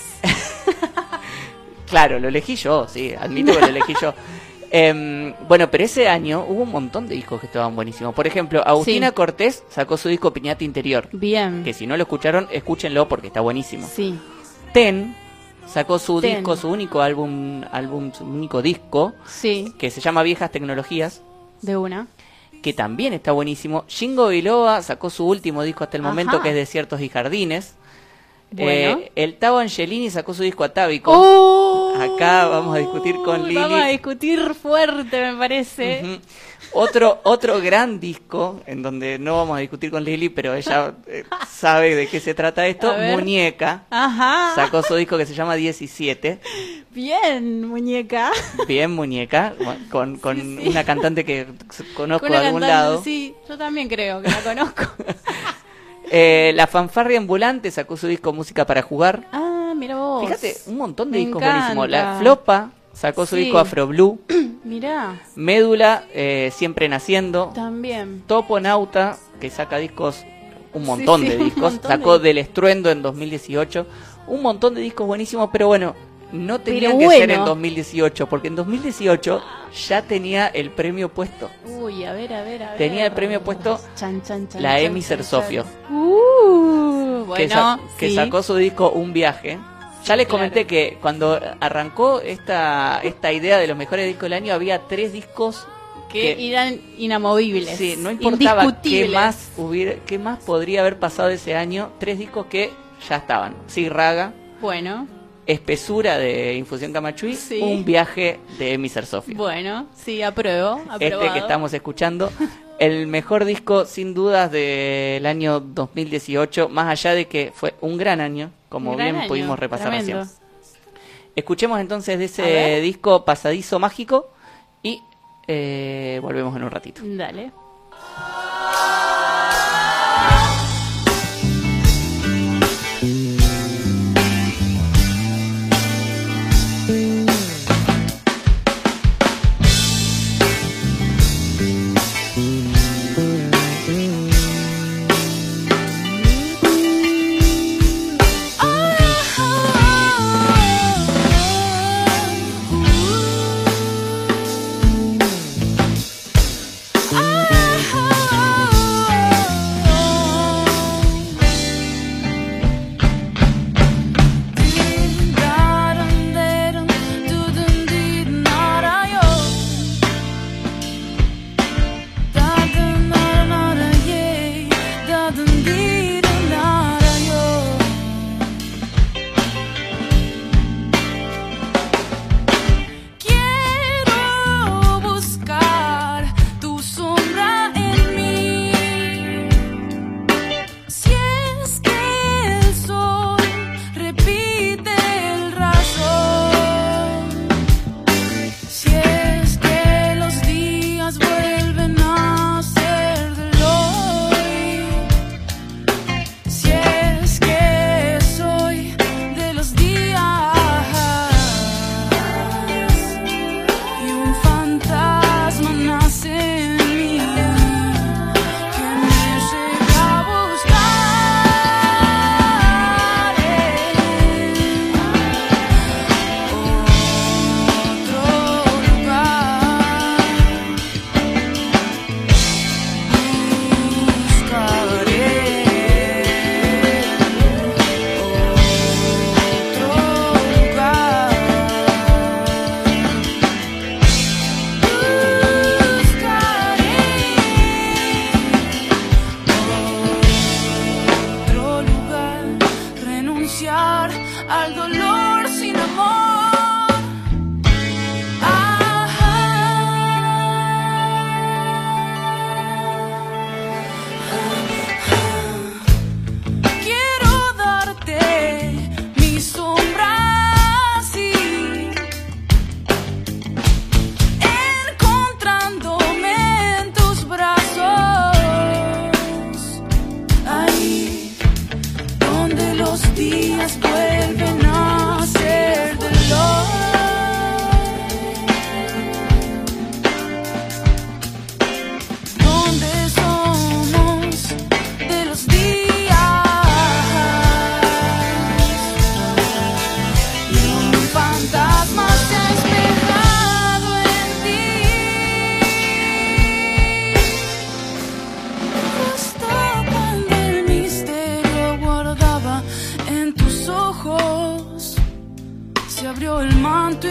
Claro, lo elegí yo, sí, admito que lo elegí yo. Bueno, pero ese año hubo un montón de discos que estaban buenísimos. Por ejemplo, Agustina Sí. Cortés sacó su disco Piñata Interior. Bien. Que si no lo escucharon, escúchenlo porque está buenísimo. Sí. Ten sacó su Ten. disco, su único su único disco, Sí, que se llama Viejas Tecnologías, de una. que también está buenísimo. Shingo Biloba sacó su último disco hasta el momento, Ajá. que es Desiertos y Jardines. Bueno. El Tavo Angelini sacó su disco Atávico. ¡Oh! Acá vamos a discutir con Lili. Vamos a discutir fuerte, me parece. Ujú. Otro gran disco, en donde no vamos a discutir con Lili, pero ella sabe de qué se trata esto. A ver. Muñeca Ajá. sacó su disco que se llama 17. Bien, muñeca. Bien, Muñeca, con Sí, sí. una cantante que conozco Con una de algún cantante, lado. Sí, yo también creo que la conozco. La Fanfarria Ambulante sacó su disco Música para Jugar. Ah, mira vos. Fíjate, un montón de Me discos encanta. buenísimos. La Flopa sacó su Sí. disco Afro Blue. Mirá, Médula, Siempre Naciendo. también. Toponauta, que saca discos, un montón Sí, de un discos. montón Sacó de- Del Estruendo en 2018. Un montón de discos buenísimos, pero bueno, no tenían Pero que ser bueno. en 2018, porque en 2018 ya tenía el premio puesto. Uy, a ver. Tenía el premio puesto Chan, chan, chan, la chan, Emi chan, Sersofio, chan. que, Bueno, que sí. sacó su disco Un Viaje. Ya les comenté que cuando arrancó esta idea de los mejores discos del año, había 3 discos que eran inamovibles. sí, no importaba indiscutibles. qué más podría haber pasado ese año. 3 discos que ya estaban. Sí, Raga, Bueno, Espesura de Infusión Camachuí, Sí. Un Viaje de Emi Sersofio. bueno, sí, apruebo. Este Aprobado. que estamos escuchando, el mejor disco sin dudas del año 2018, más allá de que fue un gran año, como Un gran bien año, pudimos repasar tremendo. recién. Escuchemos entonces de A ese ver. disco Pasadizo Mágico y volvemos en un ratito. Dale. Ah,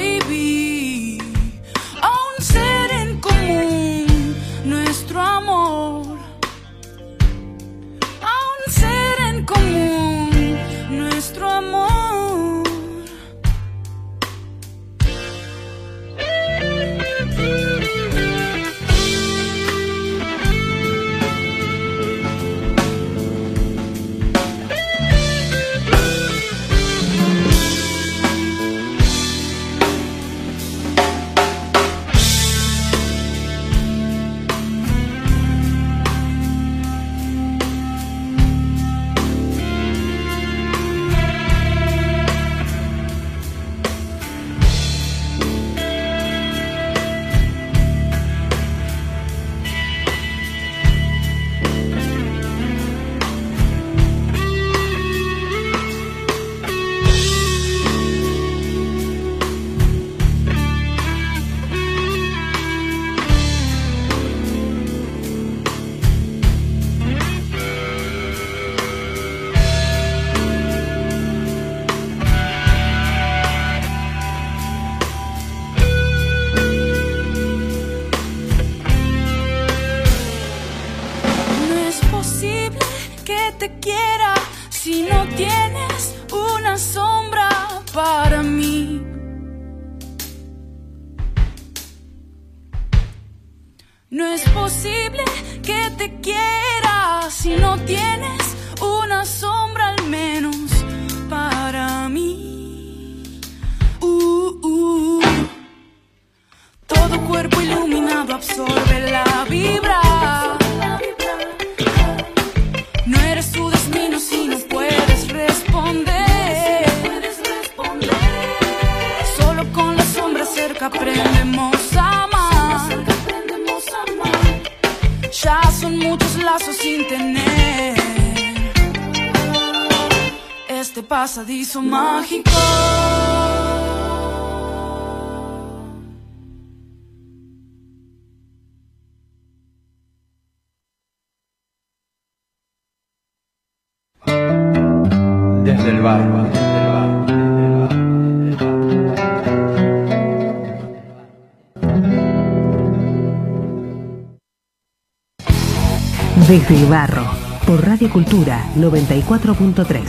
baby. A un ser en común, nuestro amor. A un ser en común, nuestro amor. No es posible que te quiera si no tienes una sombra al menos para mí. Todo cuerpo iluminado absorbe la vibra. No eres tu destino si no puedes responder. Solo con la sombra cerca aprendemos a amar. Ya son muchos lazos sin tener este pasadizo mágico. Desde el barro, Desde el barro, por Radio Cultura 94.3.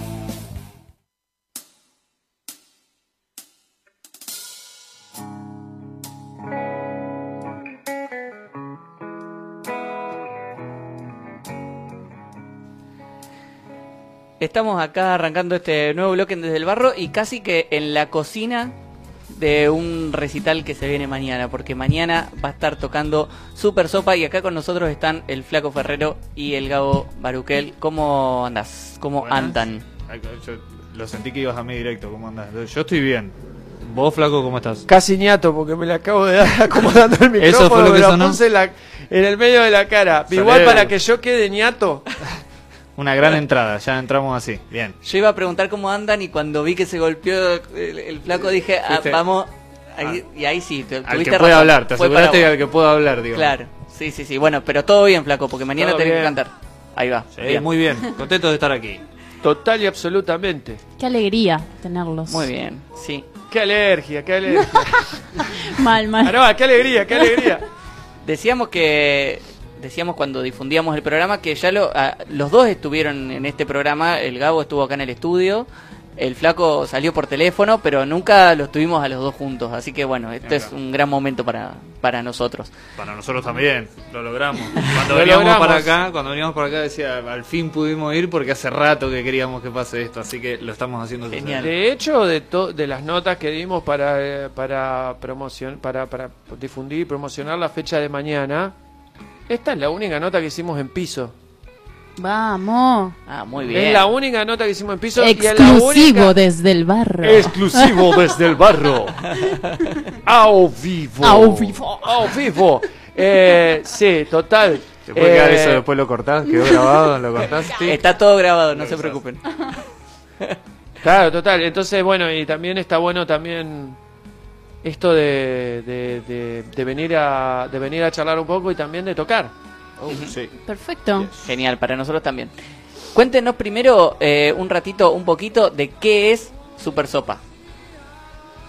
Estamos acá arrancando este nuevo bloque en Desde el Barro y casi que en la cocina de un recital que se viene mañana, porque mañana va a estar tocando Super Sopa y acá con nosotros están el Flaco Ferrero y el Gabo Baruquel. ¿Cómo andás? ¿Cómo Buenas. andan? Yo lo sentí que ibas a mí directo. ¿Cómo andás? Yo estoy bien. ¿Vos, Flaco, cómo estás? Casi ñato, porque me le acabo de dar acomodando el micrófono. Eso fue lo que sonó. Puse en el medio de la cara. Igual para que yo quede ñato. Una gran entrada, ya entramos así. Bien. Yo iba a preguntar cómo andan y cuando vi que se golpeó el Flaco dije, vamos, ahí, y ahí sí. Al que pueda hablar, te aseguraste que al que pueda hablar, digo. Claro, sí. Bueno, pero todo bien, Flaco, porque mañana Todo tenés que bien. cantar. Ahí va. Sí, muy bien, contento de estar aquí. Total y absolutamente. Qué alegría tenerlos. Muy bien, sí. Qué alergia, qué alergia. Mal. No, qué alegría, qué alegría. Decíamos cuando difundíamos el programa que ya los dos estuvieron en este programa. El Gabo estuvo acá en el estudio, el Flaco salió por teléfono, pero nunca los tuvimos a los dos juntos. Así que bueno, esto es un gran momento para nosotros. Para nosotros también, lo logramos. Cuando veníamos para acá decía, al fin pudimos ir porque hace rato que queríamos que pase esto, así que lo estamos haciendo. Genial. De hecho, de las notas que dimos para difundir y promocionar la fecha de mañana, esta es la única nota que hicimos en piso. Vamos. Ah, muy bien. Es la única nota que hicimos en piso. Exclusivo desde el barro. Exclusivo desde el barro. Ao vivo. Sí, total. ¿Te puede quedar eso después lo cortás? ¿Quedó grabado? ¿Lo cortás? Sí. Está todo grabado, no se preocupen. Claro, total. Entonces, bueno, y también está bueno también esto de venir a charlar un poco y también de tocar. Sí. Perfecto. Genial, para nosotros también. Cuéntenos primero un poquito de qué es Super Sopa.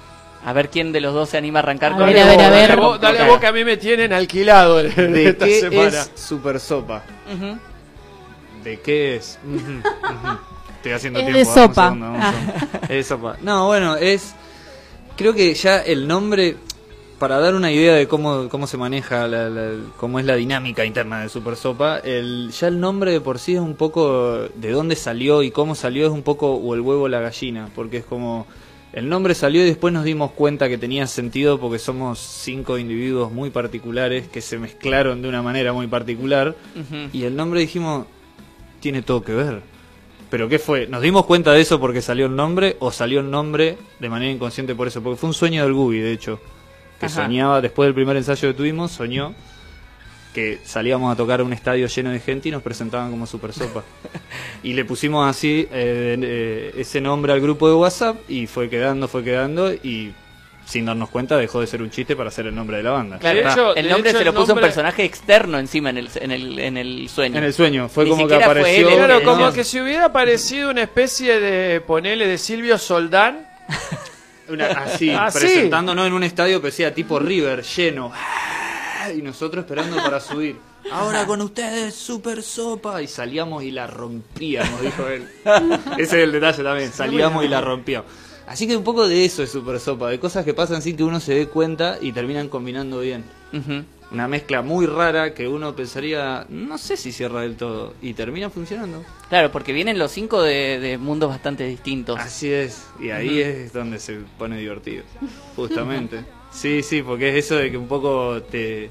A ver quién de los dos se anima a arrancar A con ver, el- a ver. Dale vos que a mí me tienen alquilado ¿De esta qué semana. es Super Sopa? Ujú. ¿De qué es? Estoy haciendo Es tiempo. de dame un sopa. segundo, dame un segundo. Es de sopa. No, bueno, creo que ya el nombre, para dar una idea de cómo se maneja, cómo es la dinámica interna de Super Sopa, ya el nombre de por sí es un poco de dónde salió y cómo salió, es un poco o el huevo o la gallina, porque es como el nombre salió y después nos dimos cuenta que tenía sentido porque somos 5 individuos muy particulares que se mezclaron de una manera muy particular. Ujú. Y el nombre dijimos, tiene todo que ver. ¿Pero qué fue? ¿Nos dimos cuenta de eso porque salió el nombre o salió el nombre de manera inconsciente por eso? Porque fue un sueño del Gubi, de hecho. Que Ajá. soñaba, después del primer ensayo que tuvimos, soñó que salíamos a tocar a un estadio lleno de gente y nos presentaban como Super Sopa. Y le pusimos así ese nombre al grupo de WhatsApp y fue quedando y sin darnos cuenta dejó de ser un chiste para ser el nombre de la banda. Claro, De hecho, el de nombre hecho, se lo el puso un nombre- personaje externo encima en el sueño. En el sueño, fue Ni como que siquiera fue apareció. él el Claro, que como decía. que si hubiera aparecido una especie de, ponele, de Silvio Soldán. Así, Así. presentándonos en un estadio que sea tipo River, lleno. Y nosotros esperando para subir. Ahora con ustedes, Super Sopa. Y salíamos y la rompíamos, dijo él. Ese es el detalle también. Salíamos y la rompíamos. Así que un poco de eso es Super Sopa. De cosas que pasan sin que uno se dé cuenta y terminan combinando bien. Ujú. Una mezcla muy rara que uno pensaría, no sé si cierra del todo. Y termina funcionando. Claro, porque vienen los 5 de mundos bastante distintos. Así es, y ahí es donde se pone divertido, justamente. Sí, porque es eso de que un poco te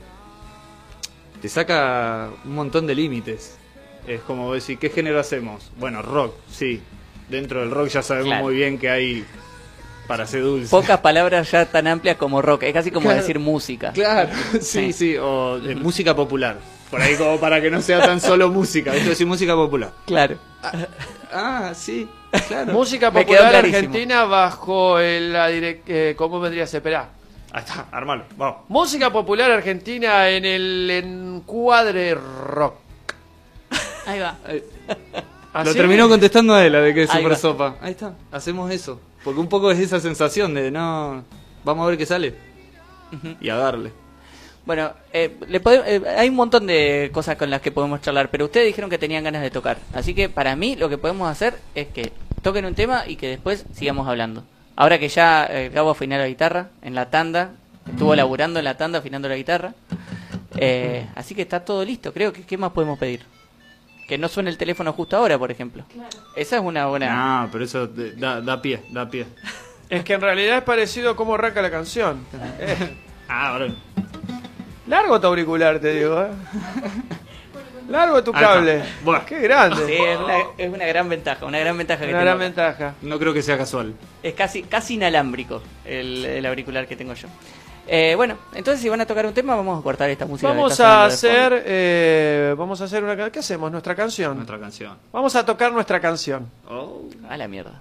saca un montón de límites. Es como decir, ¿qué género hacemos? Bueno, rock, sí. Dentro del rock ya sabemos Claro. muy bien que hay para ser dulce. Pocas palabras ya tan amplias como rock. Es casi como Claro. decir música. Claro, sí, o música popular. Por ahí como para que no sea tan solo música. Esto es decir música popular. Claro. Sí, claro. Música Me quedó popular clarísimo. argentina bajo ¿cómo vendría a ser? Esperá. Ahí está, armalo, vamos. Música popular argentina en el encuadre rock. Ahí va. ¿Así? Lo terminó contestando a él, de que es Ahí Super va. Sopa. Ahí está, hacemos eso. Porque un poco es esa sensación de no, vamos a ver qué sale. Y a darle. Bueno, hay un montón de cosas con las que podemos charlar, pero ustedes dijeron que tenían ganas de tocar. Así que para mí lo que podemos hacer es que toquen un tema y que después sigamos hablando. Ahora que ya Gabo afinó la guitarra en la tanda, estuvo laburando en la tanda afinando la guitarra. Así que está todo listo, creo que ¿qué más podemos pedir? Que no suene el teléfono justo ahora, por ejemplo. Esa es una buena... No, pero eso da pie. Es que en realidad es parecido a cómo arranca la canción. Ahora. Largo tu auricular, te digo. Largo tu Ahí está. cable. Buah. Qué grande. Sí, es una gran ventaja, que Una tengo gran acá. ventaja. No creo que sea casual. Es casi inalámbrico el auricular que tengo yo. Bueno, entonces si van a tocar un tema, vamos a cortar esta música. que Vamos está a sonando de hacer una... ¿Qué hacemos? ¿Nuestra canción? Nuestra canción. Vamos a tocar nuestra canción. Oh. fondo. A la mierda.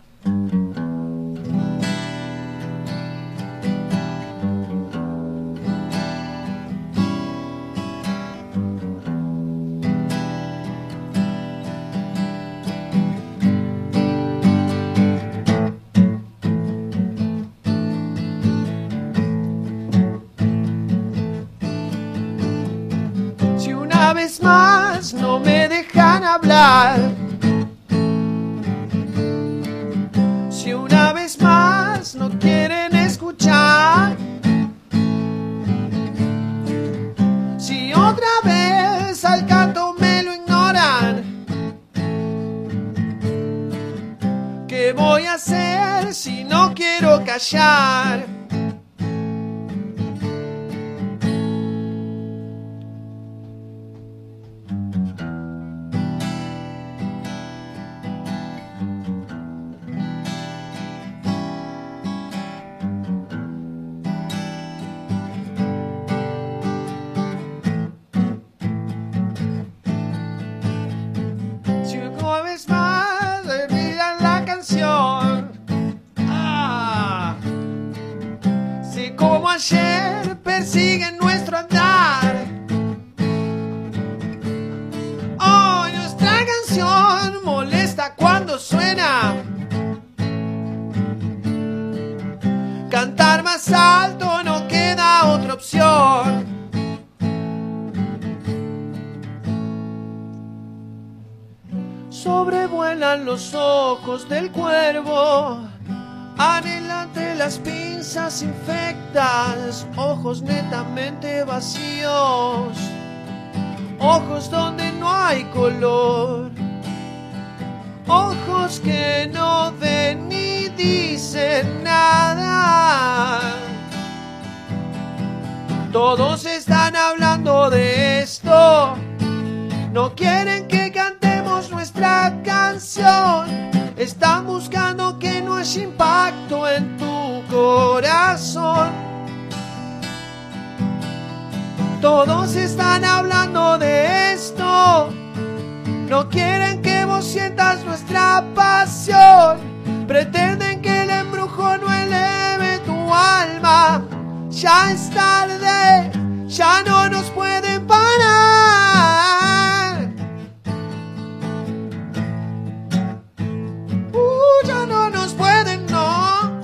Si una vez más no me dejan hablar, si una vez más no quieren escuchar, si otra vez al canto me lo ignoran, ¿qué voy a hacer si no quiero callar? Si una vez más olvidan la canción, si como ayer persiguen nuestro andar, hoy nuestra canción molesta cuando suena. Cantar más alto, no queda otra opción. Sobrevuelan los ojos del cuervo, anhelante las pinzas infectas, ojos netamente vacíos, ojos donde no hay color, ojos que no ven ni dicen nada. Todos están hablando de esto, no quieren que cantemos nuestra canción, están buscando que no haya impacto en tu corazón. Todos están hablando de esto, no quieren que vos sientas nuestra pasión, pretenden que el embrujo no eleve tu alma. Ya es tarde, ya no nos pueden parar. Ya no nos pueden, no.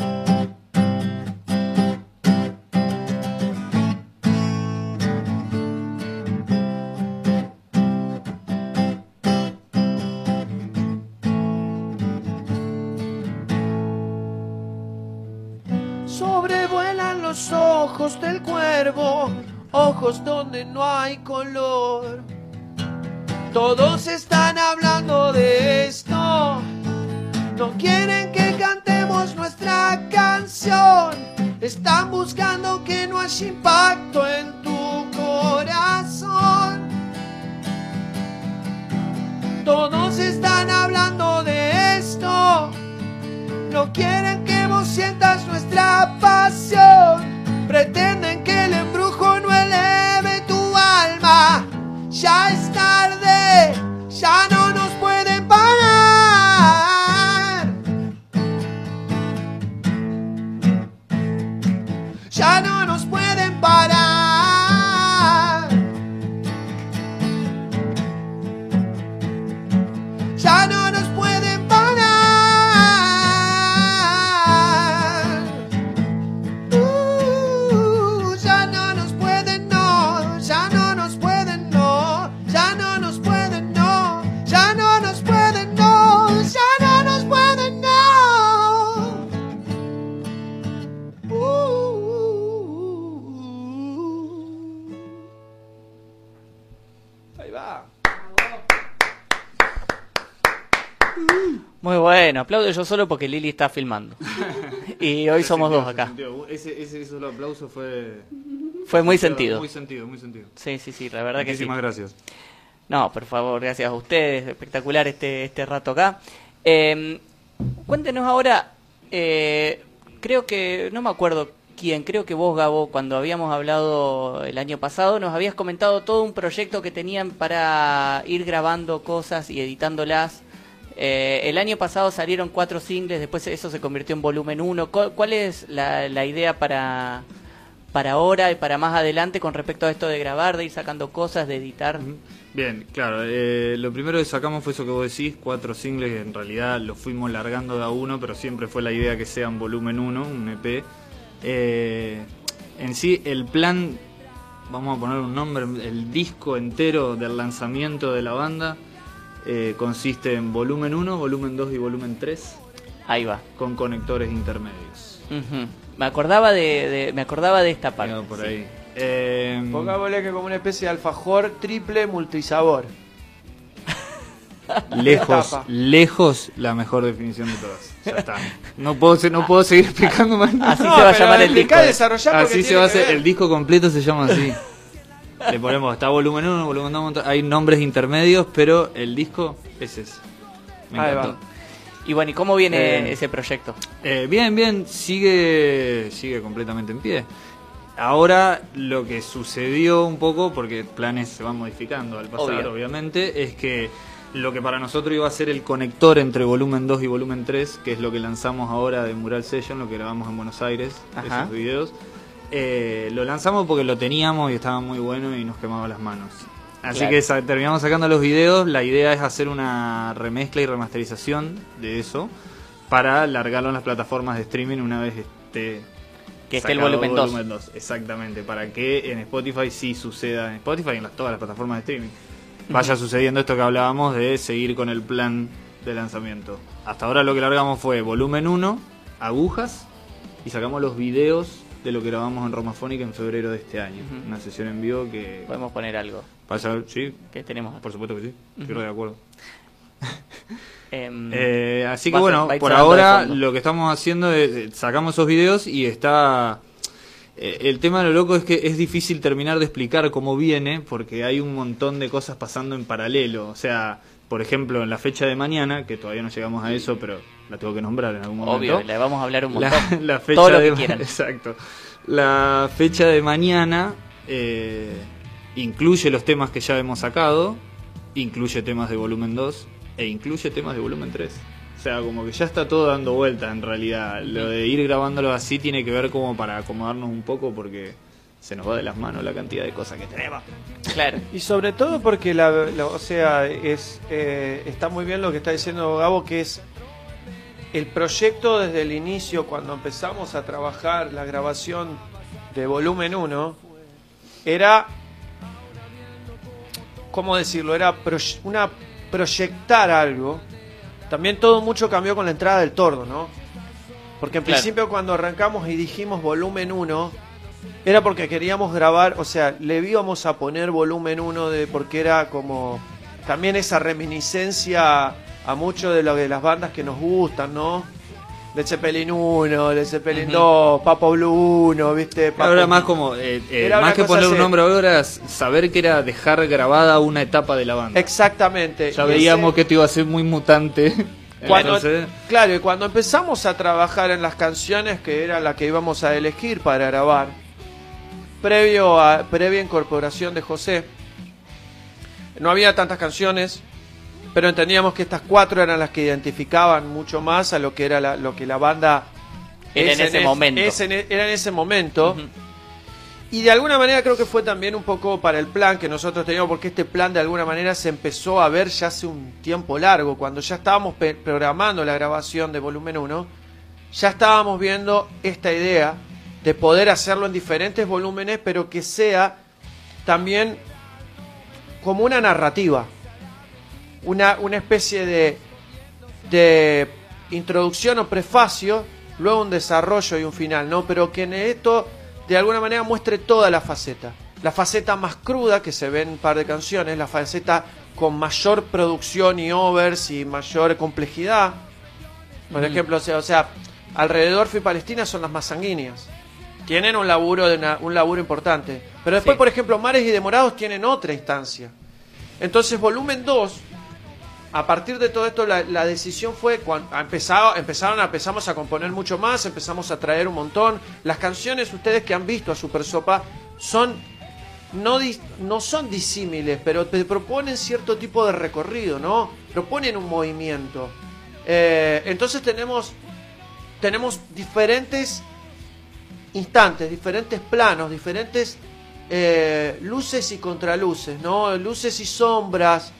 Sobrevuelan los ojos del cuervo, ojos donde no hay color. Todos están hablando de esto, no quieren que cantemos nuestra canción, están buscando que no haya impacto en tu corazón. Todos están hablando de esto, no quieren que vos sientas nuestra pasión, pretenden que el embrujo no eleve tu alma. Ya es tarde, ya no nos pueden parar. Ya no nos pueden parar. Ya no nos pueden parar. Ya no nos pueden, no. Ya no nos pueden, no. Ya no nos pueden, no. Ya no nos pueden, no. Ya no nos pueden, no. Ahí va. Muy bueno, aplaudo yo solo porque Lili está filmando. Y hoy somos dos acá. Ese solo aplauso fue muy sentido. Muy sentido, muy sentido. Sí, la verdad que sí. Muchísimas gracias. No, por favor, gracias a ustedes. Espectacular este rato acá. Cuéntenos ahora, creo que, no me acuerdo quién, creo que vos, Gabo, cuando habíamos hablado el año pasado, nos habías comentado todo un proyecto que tenían para ir grabando cosas y editándolas. El año pasado salieron 4 singles, después eso se convirtió en volumen 1. ¿Cuál es la idea para ahora y para más adelante con respecto a esto de grabar, de ir sacando cosas, de editar? Bien, claro, lo primero que sacamos fue eso que vos decís, 4 singles, que en realidad lo fuimos largando de a uno, pero siempre fue la idea que sean volumen 1, un EP. En sí, el plan, vamos a poner un nombre, el disco entero del lanzamiento de la banda, consiste en volumen 1, volumen 2 y volumen 3. Ahí va. Con conectores intermedios. Me acordaba de esta parte. No, por ahí. Pongámosle que como una especie de alfajor triple multisabor. Lejos la mejor definición de todas. Ya está. No puedo seguir explicando más. Así se va a llamar el disco. Así se va a hacer. El disco completo se llama así. Le ponemos, está volumen 1, volumen 2, hay nombres intermedios, pero el disco es ese. Me encantó. Y bueno, ¿y cómo viene ese proyecto? Bien, sigue completamente en pie. Ahora lo que sucedió un poco, porque planes se van modificando al pasar, obviamente, es que lo que para nosotros iba a ser el conector entre volumen 2 y volumen 3, que es lo que lanzamos ahora de Mural Session, lo que grabamos en Buenos Aires, esos videos, lo lanzamos porque lo teníamos y estaba muy bueno y nos quemaba las manos. Así que terminamos sacando los videos. La idea es hacer una remezcla y remasterización de eso para largarlo en las plataformas de streaming una vez esté Que esté el sacado volumen 2. Exactamente, para que en Spotify sí suceda, en Spotify y en todas las plataformas de streaming, vaya sucediendo esto que hablábamos de seguir con el plan de lanzamiento. Hasta ahora lo que largamos fue volumen 1, agujas, y sacamos los videos de lo que grabamos en Romafónica en febrero de este año. Una sesión en vivo que... Podemos poner algo. Sí. Que tenemos. Por supuesto que sí, estoy de acuerdo. Así que va bueno, a ir por sonando de ahora fondo. lo que estamos haciendo es sacamos esos videos y está... el tema de lo loco es que es difícil terminar de explicar cómo viene porque hay un montón de cosas pasando en paralelo. O sea, por ejemplo, en la fecha de mañana, que todavía no llegamos a eso, pero la tengo que nombrar en algún momento. Obvio, le vamos a hablar un montón. La fecha todo lo de que quieran. Exacto. La fecha de mañana incluye los temas que ya hemos sacado, incluye temas de volumen 2 e incluye temas de volumen 3. O sea, como que ya está todo dando vuelta en realidad. Lo de ir grabándolo así tiene que ver como para acomodarnos un poco porque se nos va de las manos la cantidad de cosas que tenemos. Claro. Y sobre todo porque o sea, está muy bien lo que está diciendo Gabo, que es el proyecto desde el inicio, cuando empezamos a trabajar la grabación de volumen 1, era, ¿cómo decirlo? Era proyectar algo. También todo mucho cambió con la entrada del Tordo, ¿no? Porque en principio cuando arrancamos y dijimos volumen 1, era porque queríamos grabar, o sea, le íbamos a poner volumen 1 porque era como también esa reminiscencia a mucho de lo de las bandas que nos gustan, ¿no? Led Zeppelin 1, Led Zeppelin 2, Papo Blue 1, ¿viste? Ahora más como, más que poner un nombre ahora, era saber que era dejar grabada una etapa de la banda. Exactamente. Ya veíamos que esto iba a ser muy mutante. Claro, y cuando empezamos a trabajar en las canciones, que era la que íbamos a elegir para grabar, previa incorporación de José, no había tantas canciones, pero entendíamos que estas 4 eran las que identificaban mucho más a lo que era lo que la banda era en ese momento. Era en ese momento. Y de alguna manera creo que fue también un poco para el plan que nosotros teníamos, porque este plan de alguna manera se empezó a ver ya hace un tiempo largo. Cuando ya estábamos programando la grabación de volumen 1, ya estábamos viendo esta idea de poder hacerlo en diferentes volúmenes, pero que sea también como una narrativa. Una especie de introducción o prefacio, luego un desarrollo y un final, ¿no? Pero que en esto de alguna manera muestre toda la faceta más cruda que se ve en un par de canciones, la faceta con mayor producción y overs y mayor complejidad. Por ejemplo, o sea, Alrededor Fui Palestina son las más sanguíneas. Tienen un laburo importante. Pero después, por ejemplo, Mares y Demorados tienen otra instancia. Entonces, volumen 2, a partir de todo esto, la decisión fue cuando empezamos a componer mucho más, empezamos a traer un montón. Las canciones, ustedes que han visto a Super Sopa, no son disímiles, pero te proponen cierto tipo de recorrido, ¿no? Proponen un movimiento. Entonces tenemos diferentes instantes, diferentes planos, diferentes luces y contraluces, ¿no? Luces y sombras,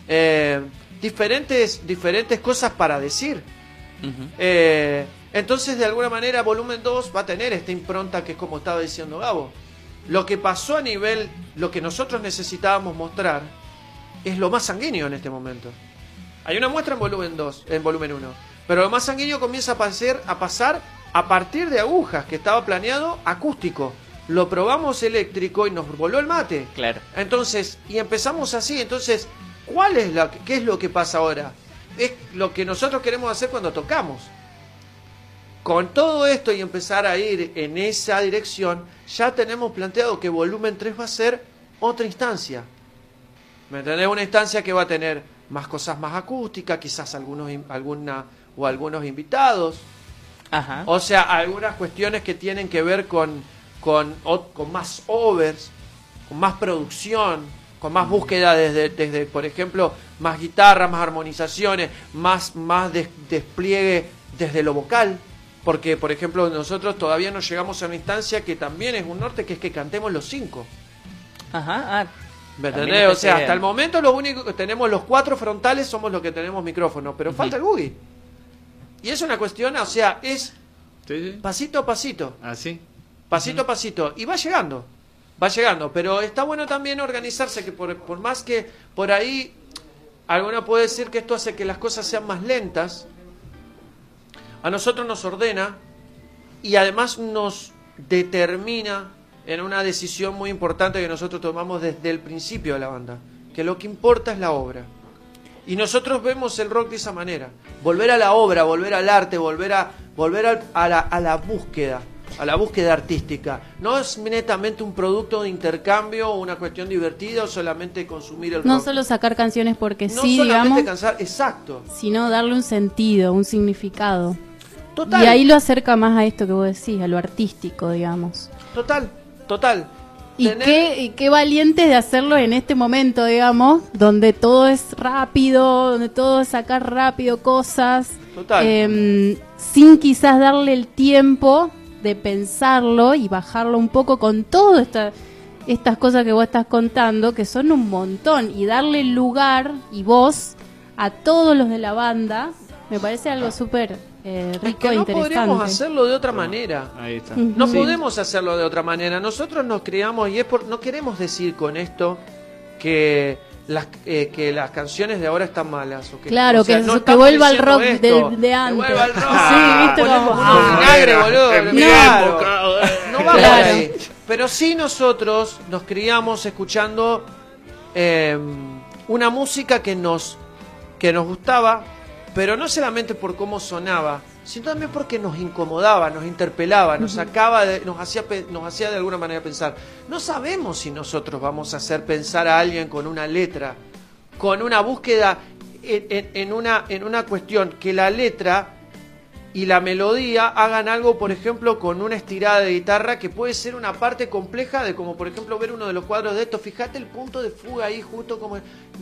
diferentes cosas para decir. Entonces, de alguna manera, volumen 2 va a tener esta impronta que es como estaba diciendo Gabo. Lo que pasó a nivel, lo que nosotros necesitábamos mostrar, es lo más sanguíneo en este momento. Hay una muestra en volumen 2, en volumen 1, pero lo más sanguíneo comienza a pasar a partir de Agujas, que estaba planeado acústico. Lo probamos eléctrico y nos voló el mate. Claro. Entonces, y empezamos así. Entonces, ¿qué es lo que pasa ahora? Es lo que nosotros queremos hacer cuando tocamos. Con todo esto y empezar a ir en esa dirección, ya tenemos planteado que volumen 3 va a ser otra instancia. ¿Me entendés? Una instancia que va a tener más cosas más acústicas, quizás algunos invitados. Ajá. O sea, algunas cuestiones que tienen que ver con más overs, con más producción, con más búsqueda desde por ejemplo, más guitarra, más armonizaciones, más despliegue desde lo vocal. Porque, por ejemplo, nosotros todavía no llegamos a una instancia que también es un norte, que es que cantemos los 5. Ajá. ¿Me entendés? O sea, hasta el momento lo único que tenemos, los 4 frontales somos los que tenemos micrófono, pero falta el boogie. Y es una cuestión, o sea, es pasito a pasito. ¿Ah, sí? pasito a pasito, y va llegando, pero está bueno también organizarse, que por más que por ahí alguno puede decir que esto hace que las cosas sean más lentas, a nosotros nos ordena y además nos determina en una decisión muy importante que nosotros tomamos desde el principio de la banda, que lo que importa es la obra. Y nosotros vemos el rock de esa manera, volver a la obra, volver al arte, volver a la búsqueda artística. No es netamente un producto de intercambio o una cuestión divertida o solamente consumir el rock. No solo sacar canciones porque no sí, solamente digamos, exacto, sino darle un sentido, un significado. Total. Y ahí lo acerca más a esto que vos decís, a lo artístico, digamos. Total. Y qué valientes de hacerlo en este momento, digamos, donde todo es rápido, donde todo es sacar rápido cosas, sin quizás darle el tiempo de pensarlo y bajarlo un poco con todas estas cosas que vos estás contando, que son un montón, y darle lugar y voz a todos los de la banda, me parece algo súper rico e no interesante. podríamos hacerlo de otra manera. Ahí está. No podemos hacerlo de otra manera. Nosotros nos criamos, y no queremos decir con esto que las canciones de ahora están malas. O que, claro, o sea, que vuelva al rock de antes. Que vuelva al rock. Sí, ¿viste? Como, vinagre, boludo. No, no va por ahí. Pero sí nosotros nos criamos escuchando una música que nos gustaba, pero no solamente por cómo sonaba, sino también porque nos incomodaba, nos interpelaba, nos hacía de alguna manera pensar. No sabemos si nosotros vamos a hacer pensar a alguien con una letra, con una búsqueda en una cuestión, que la letra y la melodía hagan algo, por ejemplo, con una estirada de guitarra que puede ser una parte compleja de, como por ejemplo ver uno de los cuadros de esto, fíjate el punto de fuga ahí justo como...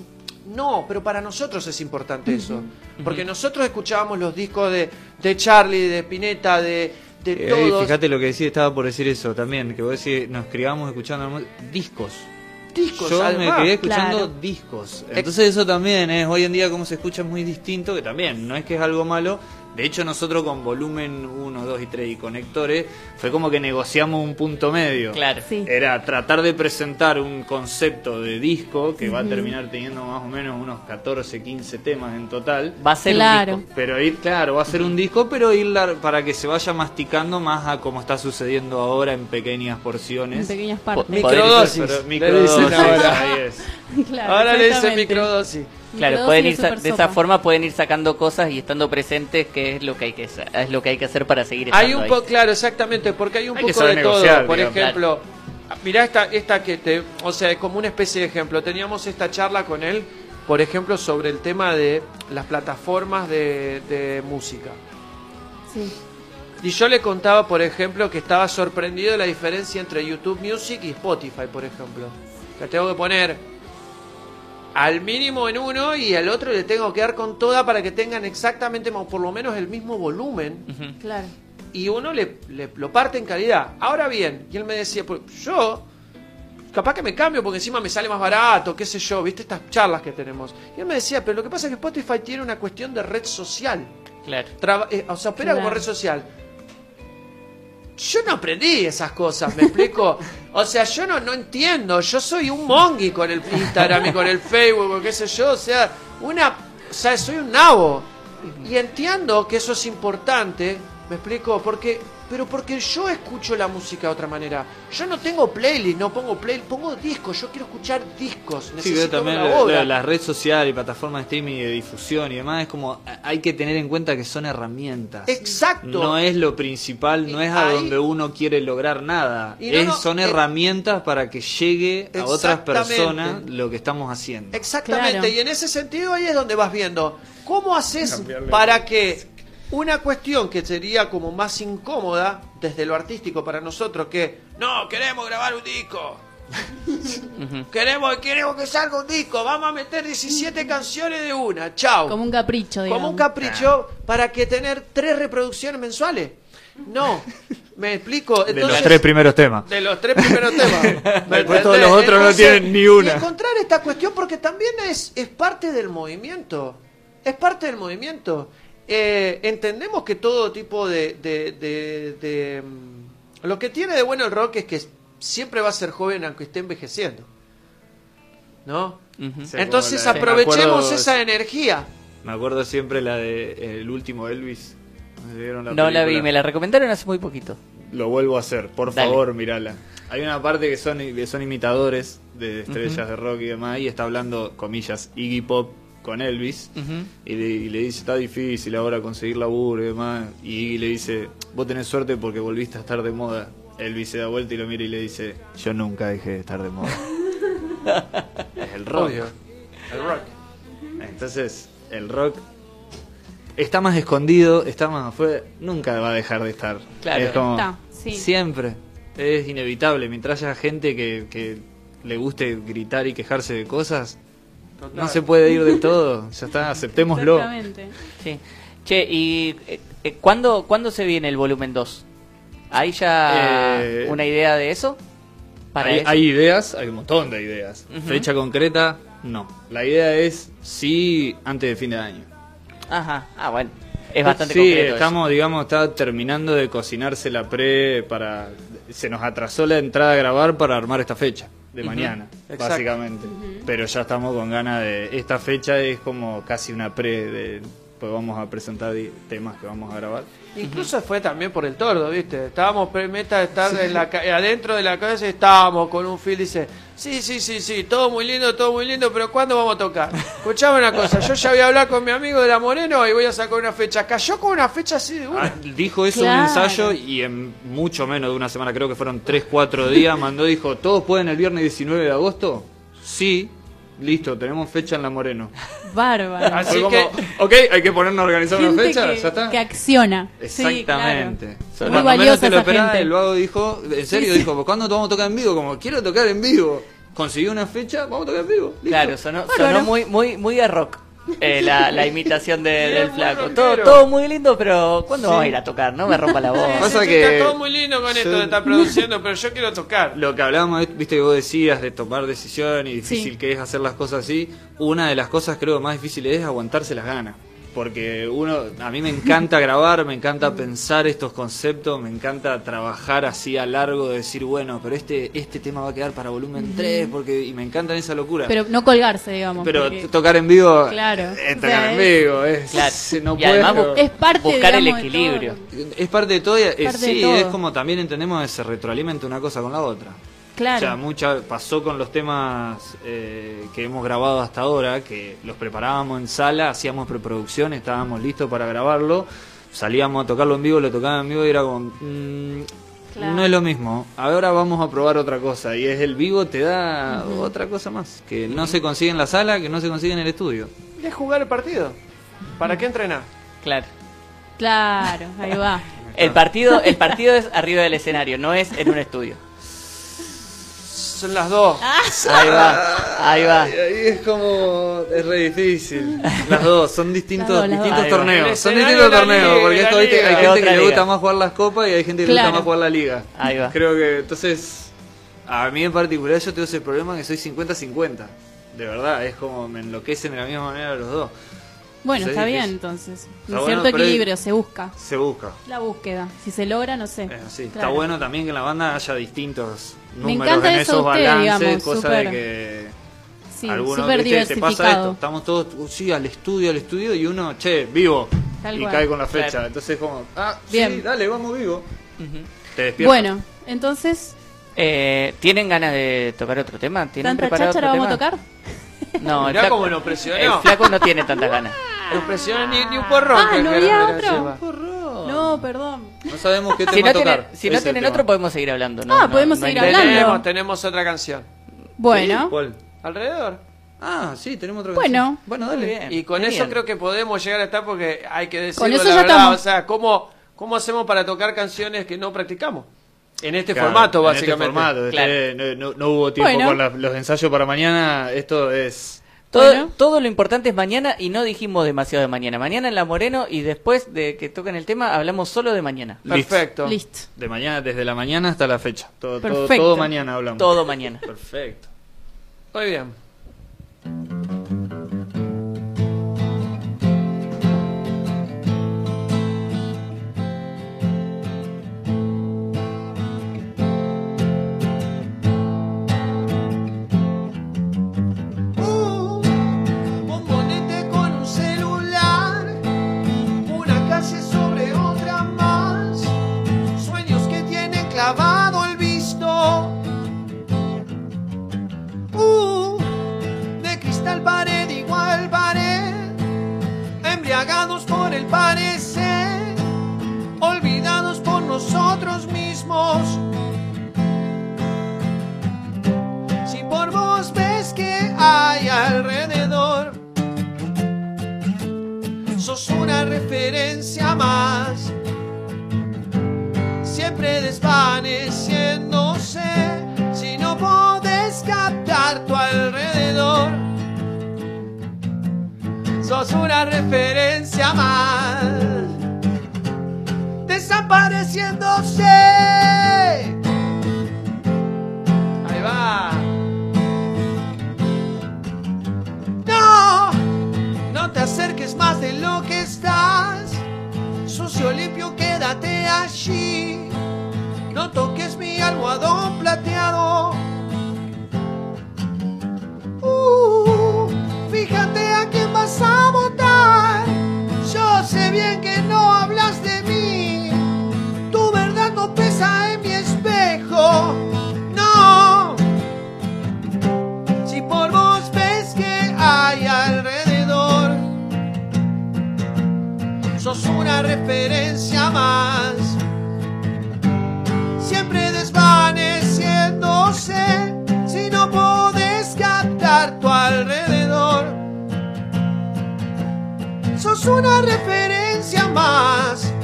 No, pero para nosotros es importante eso, porque nosotros escuchábamos los discos de Charlie, de Spinetta, de todos. Fíjate lo que decía, estaba por decir eso también, que vos decís, nos criábamos escuchando discos. Yo además, me crié escuchando discos. Entonces eso también es, hoy en día como se escucha, muy distinto, que también no es que es algo malo. De hecho nosotros con volumen 1, 2 y 3 y conectores fue como que negociamos un punto medio. Claro. Sí. Era tratar de presentar un concepto de disco que va a terminar teniendo más o menos unos 14, 15 temas en total. Va a ser Claro. un disco. Pero va a ser un disco, pero para que se vaya masticando más a como está sucediendo ahora en pequeñas porciones. En pequeñas partes. Microdosis. Microdosis, ahora. ahí es. Claro, Ahora le dicen exactamente. microdosis. Claro, pueden ir de esa forma pueden ir sacando cosas y estando presentes, que es lo que hay que hacer, es lo que hay que hacer para seguir estando Hay un poco, claro, exactamente, porque hay un Hay que poco de saber todo. negociar, Por digamos. ejemplo, mirá esta que o sea, como una especie de ejemplo. Teníamos esta charla con él, por ejemplo, sobre el tema de las plataformas de música. Sí. Y yo le contaba, por ejemplo, que estaba sorprendido de la diferencia entre YouTube Music y Spotify, por ejemplo. Que tengo que poner al mínimo en uno y al otro le tengo que dar con toda para que tengan exactamente, por lo menos, el mismo volumen. Claro. Y uno lo parte en calidad. Ahora bien, y él me decía, pues yo capaz que me cambio porque encima me sale más barato, qué sé yo, viste estas charlas que tenemos. Y él me decía, pero lo que pasa es que Spotify tiene una cuestión de red social. Claro. O sea, opera como red social. Yo no aprendí esas cosas, ¿me explico? O sea, yo no entiendo. Yo soy un mongi con el Instagram y con el Facebook, o qué sé yo. O sea, soy un nabo. Y entiendo que eso es importante, ¿me explico? Porque yo escucho la música de otra manera. Yo no tengo playlist, no pongo playlist, pongo discos. Yo quiero escuchar discos. Sí, Necesito también una obra. las redes sociales y plataformas de streaming y de difusión y demás, es como, hay que tener en cuenta que son herramientas. Exacto. No es lo principal, no es a donde uno quiere lograr nada. Son herramientas para que llegue a otras personas lo que estamos haciendo. Exactamente, Claro. y en ese sentido ahí es donde vas viendo cómo haces para que una cuestión que sería como más incómoda desde lo artístico para nosotros, que no, queremos grabar un disco. Queremos que salga un disco, vamos a meter 17 canciones de una, chao. Como un capricho, digamos. Como un capricho para que tener 3 reproducciones mensuales. No, me explico. Entonces, de los 3 primeros temas. De los 3 primeros temas. Después todos los otros no tienen ni una. Y encontrar esta cuestión, porque también es parte del movimiento. Es parte del movimiento. Entendemos que todo tipo de Lo que tiene de bueno el rock es que siempre va a ser joven aunque esté envejeciendo, ¿no? Sí, Entonces como aprovechemos esa energía. Me acuerdo siempre la de el último Elvis. ¿Vieron No la vi, película? me la recomendaron hace muy poquito. Lo vuelvo a hacer, por Dale. favor, mirala. Hay una parte que son imitadores de estrellas de rock y demás, y está hablando, comillas, Iggy Pop con Elvis, y le dice, está difícil ahora conseguir laburo y demás, y Iggy le dice, vos tenés suerte porque volviste a estar de moda. Elvis se da vuelta y lo mira y le dice, yo nunca dejé de estar de moda. Es el rock. Obvio. El rock. Entonces, el rock está más escondido, está más afuera, nunca va a dejar de estar. Claro. Es como Está, sí. siempre, es inevitable. Mientras haya gente que le guste gritar y quejarse de cosas, no se puede ir del todo. Ya está, aceptémoslo. Exactamente. Sí. Che, ¿y ¿cuándo se viene el volumen 2? ¿Hay ya una idea de eso? Hay ideas, hay un montón de ideas. Ujú. Fecha concreta, no. La idea es sí antes de fin de año. Ajá, bueno. Es bastante sí, concreto. estamos, digamos, está terminando de cocinarse la pre para... Se nos atrasó la entrada a grabar para armar esta fecha de Ujú. mañana, Exacto. básicamente. Pero ya estamos con ganas de... Esta fecha es como casi una pre de... Pues vamos a presentar temas que vamos a grabar. Incluso fue también por el tordo, ¿viste? Estábamos meta de estar en adentro de la cabeza y estábamos con un feel, dice, sí, todo muy lindo, pero ¿cuándo vamos a tocar? Escuchame una cosa, yo ya voy a hablar con mi amigo de la Moreno y voy a sacar una fecha. Cayó con una fecha así de una. Dijo eso Claro. en un ensayo y en mucho menos de una semana, creo que fueron 3-4 días, dijo, ¿todos pueden el viernes 19 de agosto? Sí, listo, tenemos fecha en La Moreno. Bárbaro. Así Fue que- como, ok, hay que ponernos a organizar una Gente fecha, que, ya está. que acciona. Exactamente. Sí, claro. Cuando Muy menos valiosa te lo esa esperás, gente. el vago dijo, en serio, Sí. dijo, ¿cuándo vamos a tocar en vivo? Como, quiero tocar en vivo. Consiguió una fecha, vamos a tocar en vivo. Listo. Claro, sonó Bárbaro. muy de rock. La imitación del muy flaco. rockero. Todo muy lindo, pero ¿cuándo vamos a ir a tocar? No me rompa la voz. Pasa Sí, que- está todo muy lindo con esto de estar produciendo, pero yo quiero tocar. Lo que hablábamos, viste que vos decías de tomar decisiones y difícil Sí. que es hacer las cosas así. Una de las cosas creo más difíciles es aguantarse las ganas. Porque a mí me encanta grabar, me encanta pensar estos conceptos, me encanta trabajar así a largo, de decir, bueno, pero este tema va a quedar para volumen 3, y me encanta esa locura. Pero no colgarse, digamos. Pero porque- tocar en vivo, Claro. es O tocar sea, en es- vivo, es, Claro. no Y además puedo. es parte, buscar el digamos, de equilibrio. todo. Es parte de todo, Parte de sí, todo. es como también entendemos que se retroalimenta una cosa con la otra. Claro. O sea, pasó con los temas que hemos grabado hasta ahora, que los preparábamos en sala, hacíamos preproducción, estábamos listos para grabarlo, salíamos a tocarlo en vivo, lo tocaba en vivo y era como, Claro. no es lo mismo, ahora vamos a probar otra cosa, y es el vivo te da otra cosa más, que no se consigue en la sala, que no se consigue en el estudio. Es jugar el partido. ¿Para qué entrenar? Claro. Claro, ahí va. El partido es arriba del escenario, no es en un estudio. Son las dos. Ahí va. Ahí es como, es re difícil. Las dos, son distintos Las dos. distintos Ahí va. torneos. El Son escenario distintos de la torneos, liga, porque la esto, ¿viste? liga. Hay Es gente otra que le liga. gusta más jugar las copas y hay gente que le Claro. gusta más jugar la liga. Ahí va. Creo que, entonces, a mí en particular yo tengo ese problema que soy 50-50. De verdad, es como me enloquecen de la misma manera los dos. Bueno, Es está bien difícil. entonces. Está Un bueno, cierto pero hay- equilibrio, se busca. Se busca. La búsqueda. Si se logra, no sé. Es así. Está Claro. bueno también que en la banda haya distintos Me números encanta en eso esos de ustedes, balances, digamos, cosa súper- de que Sí, algunos, súper ¿viste? Te pasa esto, diversificado. estamos todos, sí, al estudio, y uno, che, vivo, Tal y cual. cae con la fecha. Claro. Entonces sí, Bien. dale, vamos vivo. Ujú. Te despiertas. Bueno, entonces, ¿Tienen ganas de tocar otro tema? ¿Tienen ¿tanta preparado cháchara otro vamos a tema? tocar? No, el Mirá flaco, cómo lo presionó. el flaco no tiene tantas ganas. No presiona ni un porrón. Ah, que ¿no el había Gerardo otro? lleva. No, perdón. No sabemos qué tema Si no tocar. tienen, si no Ese es el tienen tema. otro, podemos seguir hablando. ¿no? Ah, podemos no hay seguir ningún- hablando. Tenemos otra canción. Bueno, ¿Cuál? Alrededor. Ah, sí, tenemos otra Bueno. canción. Bueno, Muy dale. bien. Y con Genial. eso creo que podemos llegar a estar porque hay que decirlo Con eso la ya verdad. estamos. O sea, ¿cómo hacemos para tocar canciones que no practicamos? En este Claro, formato, en básicamente. Este formato, Claro. no hubo tiempo Bueno. con los ensayos para mañana. Esto es. Bueno. Todo lo importante es mañana y no dijimos demasiado de mañana. Mañana en La Moreno y después de que toquen el tema hablamos solo de mañana. Perfecto. listo. De mañana, desde la mañana hasta la fecha. Todo Perfecto. mañana hablamos. Todo mañana. Perfecto. Muy bien. sos una referencia más, desapareciéndose. Ahí va. No, no te acerques más de lo que estás, sucio limpio quédate allí, no toques mi almohadón plateado. Fíjate a quién vas a votar. Yo sé bien que no hablas de mí. Tu verdad no pesa en mi espejo. No. Si por vos ves que hay alrededor, sos una referencia más, siempre desvaneciéndose. Si no podés captar tu alrededor, sos una referencia más,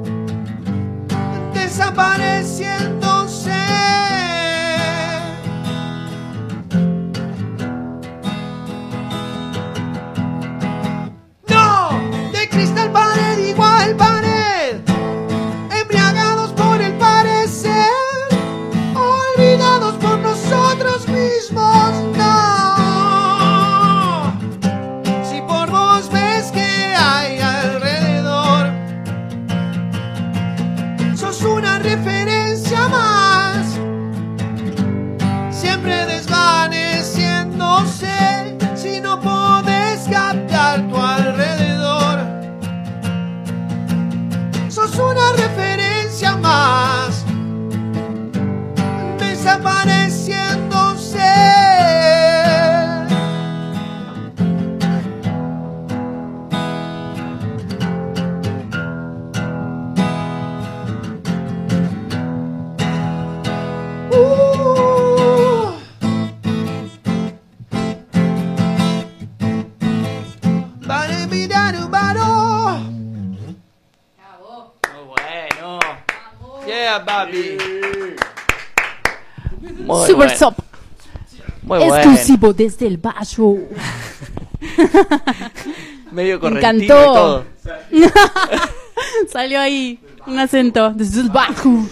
desapareciéndose. No, de cristal pared igual pared, embriagados por el parecer, olvidados por nosotros mismos. No, si por vos ves que hay alrededor, sos una referencia más, siempre desvaneciéndose. Si no podés captar tu alrededor, sos una referencia más, desapareciéndose. Vale, miraru, varo. Muy bueno. Yeah, baby. Muy Super bueno. Sopa. Muy bueno. Exclusivo desde el Bajo. Medio Me correntino y encantó. todo. Salió ahí un acento desde el Bajo.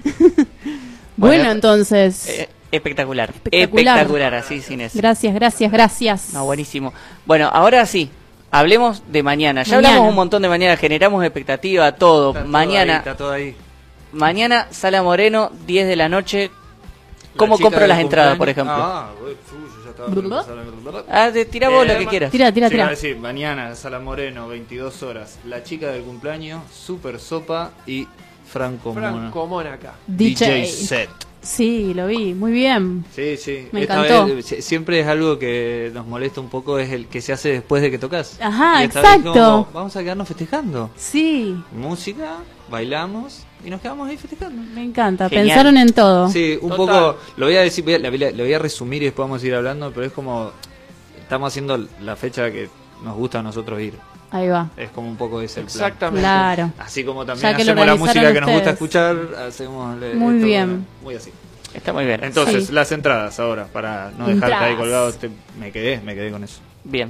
Bueno, entonces. Espectacular. Espectacular. Espectacular, así sin eso. Gracias, gracias, gracias. No, buenísimo. Bueno, ahora sí. Hablemos de mañana. Ya Mañana. hablamos un montón de mañana, generamos expectativa, todo. Mañana. Está todo ahí. Mañana, Sala Moreno, 10 de la noche. ¿Cómo La chica compro del las entradas, cumpleaños. por ejemplo? Ah, yo ya estaba. Tira vos lo que quieras. Tira. Sí, mañana, Sala Moreno, 22 horas. La chica del cumpleaños, Super Sopa y Franco Mona. Franco Mona acá. DJ. set. Sí, lo vi, muy bien. Sí, sí. Me Esta encantó. vez, siempre es algo que nos molesta un poco, es el que se hace después de que tocas. Ajá, Y esta vez exacto. como, vamos a quedarnos festejando. Sí, Música, bailamos y nos quedamos ahí festejando. me encanta. Genial. Pensaron en todo. Sí, un Total. poco, lo voy a decir, lo voy a resumir y después vamos a ir hablando, pero es como, estamos haciendo la fecha que nos gusta a nosotros ir. Ahí va. Es como un poco ese el plan. Exactamente. Claro. Así como Ya también que lo hacemos la organizaron música que nos gusta ustedes. escuchar, hacemos Muy esto, bien. muy así. Está muy bien. Entonces, Sí. las entradas ahora, para no dejarte ahí Entradas. colgado, me quedé con eso. Bien.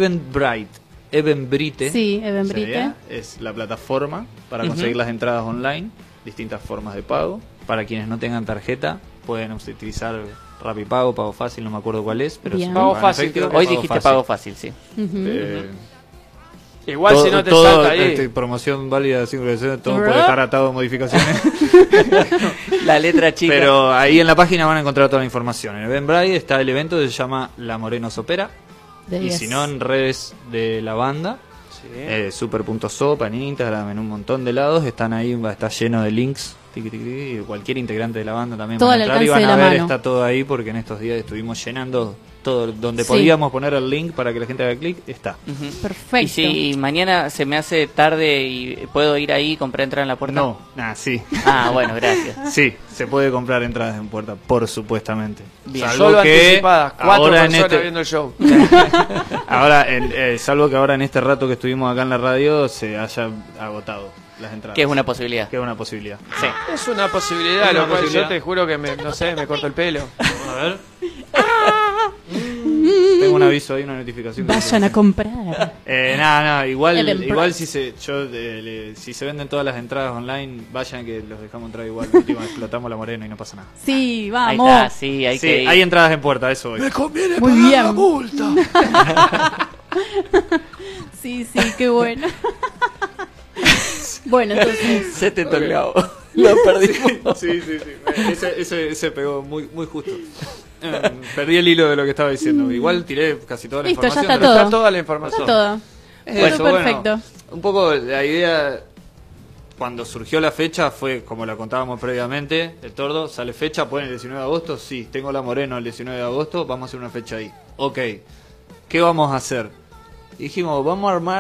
Eventbrite. Sí, Eventbrite. sería, es la plataforma para conseguir las entradas online, distintas formas de pago. Para quienes no tengan tarjeta, pueden utilizar Rapipago, Pago Fácil, no me acuerdo cuál es, pero Bien. si Pago pagan Fácil, efectivo, creo Hoy que dijiste Fácil. pago fácil, sí. Ujú. Igual todo, si no te todo, salta ahí. promoción válida de sincronización, todo ¿Verdad? puede estar atado a modificaciones. La letra chica. Pero ahí en la página van a encontrar toda la información. En Eventbrite está el evento que se llama La Moreno Sopera. De Y 10. si no, en redes de la banda, super.sopa, en Instagram, en un montón de lados, están ahí, está lleno de links. Tiqui, tiqui, tiqui, y cualquier integrante de la banda también Todo van a al entrar y alcance van a de la ver, mano. está todo ahí porque en estos días estuvimos llenando todo donde Sí. podíamos poner el link para que la gente haga clic, está. Ujú. Perfecto. Y si mañana se me hace tarde y puedo ir ahí y comprar entrada en la puerta. No, sí. Ah, bueno, gracias. Sí, se puede comprar entradas en puerta, por supuestamente. Bien. Solo anticipadas, 4 ahora en personas este- viendo el show. Ahora, salvo que ahora en este rato que estuvimos acá en la radio se haya agotado las entradas. Que es una posibilidad. Que es una posibilidad. Sí. Es una posibilidad, Es una lo cual posibilidad. yo te juro que no sé, me corto el pelo. A ver. tengo un aviso ahí, una notificación. Vayan a comprar. Igual si se venden todas las entradas online, vayan que los dejamos entrar igual. Última, explotamos la Morena y no pasa nada. Sí, vamos. Ahí está, sí, hay que ir. Hay entradas en puerta, eso hoy. Me conviene Muy pagar bien. la multa. Sí, qué bueno. Bueno, entonces. Se te tocó. Lo perdimos. Sí. Ese pegó muy justo. Perdí el hilo de lo que estaba diciendo. Igual tiré casi toda la Listo, información. ya está todo. Está toda la información. Está todo. Eso, Perfecto. bueno, un poco la idea cuando surgió la fecha fue como la contábamos previamente. El Tordo sale fecha, pone el 19 de agosto. Sí, tengo la Moreno el 19 de agosto. Vamos a hacer una fecha ahí. Ok, ¿qué vamos a hacer? Y dijimos, vamos a armar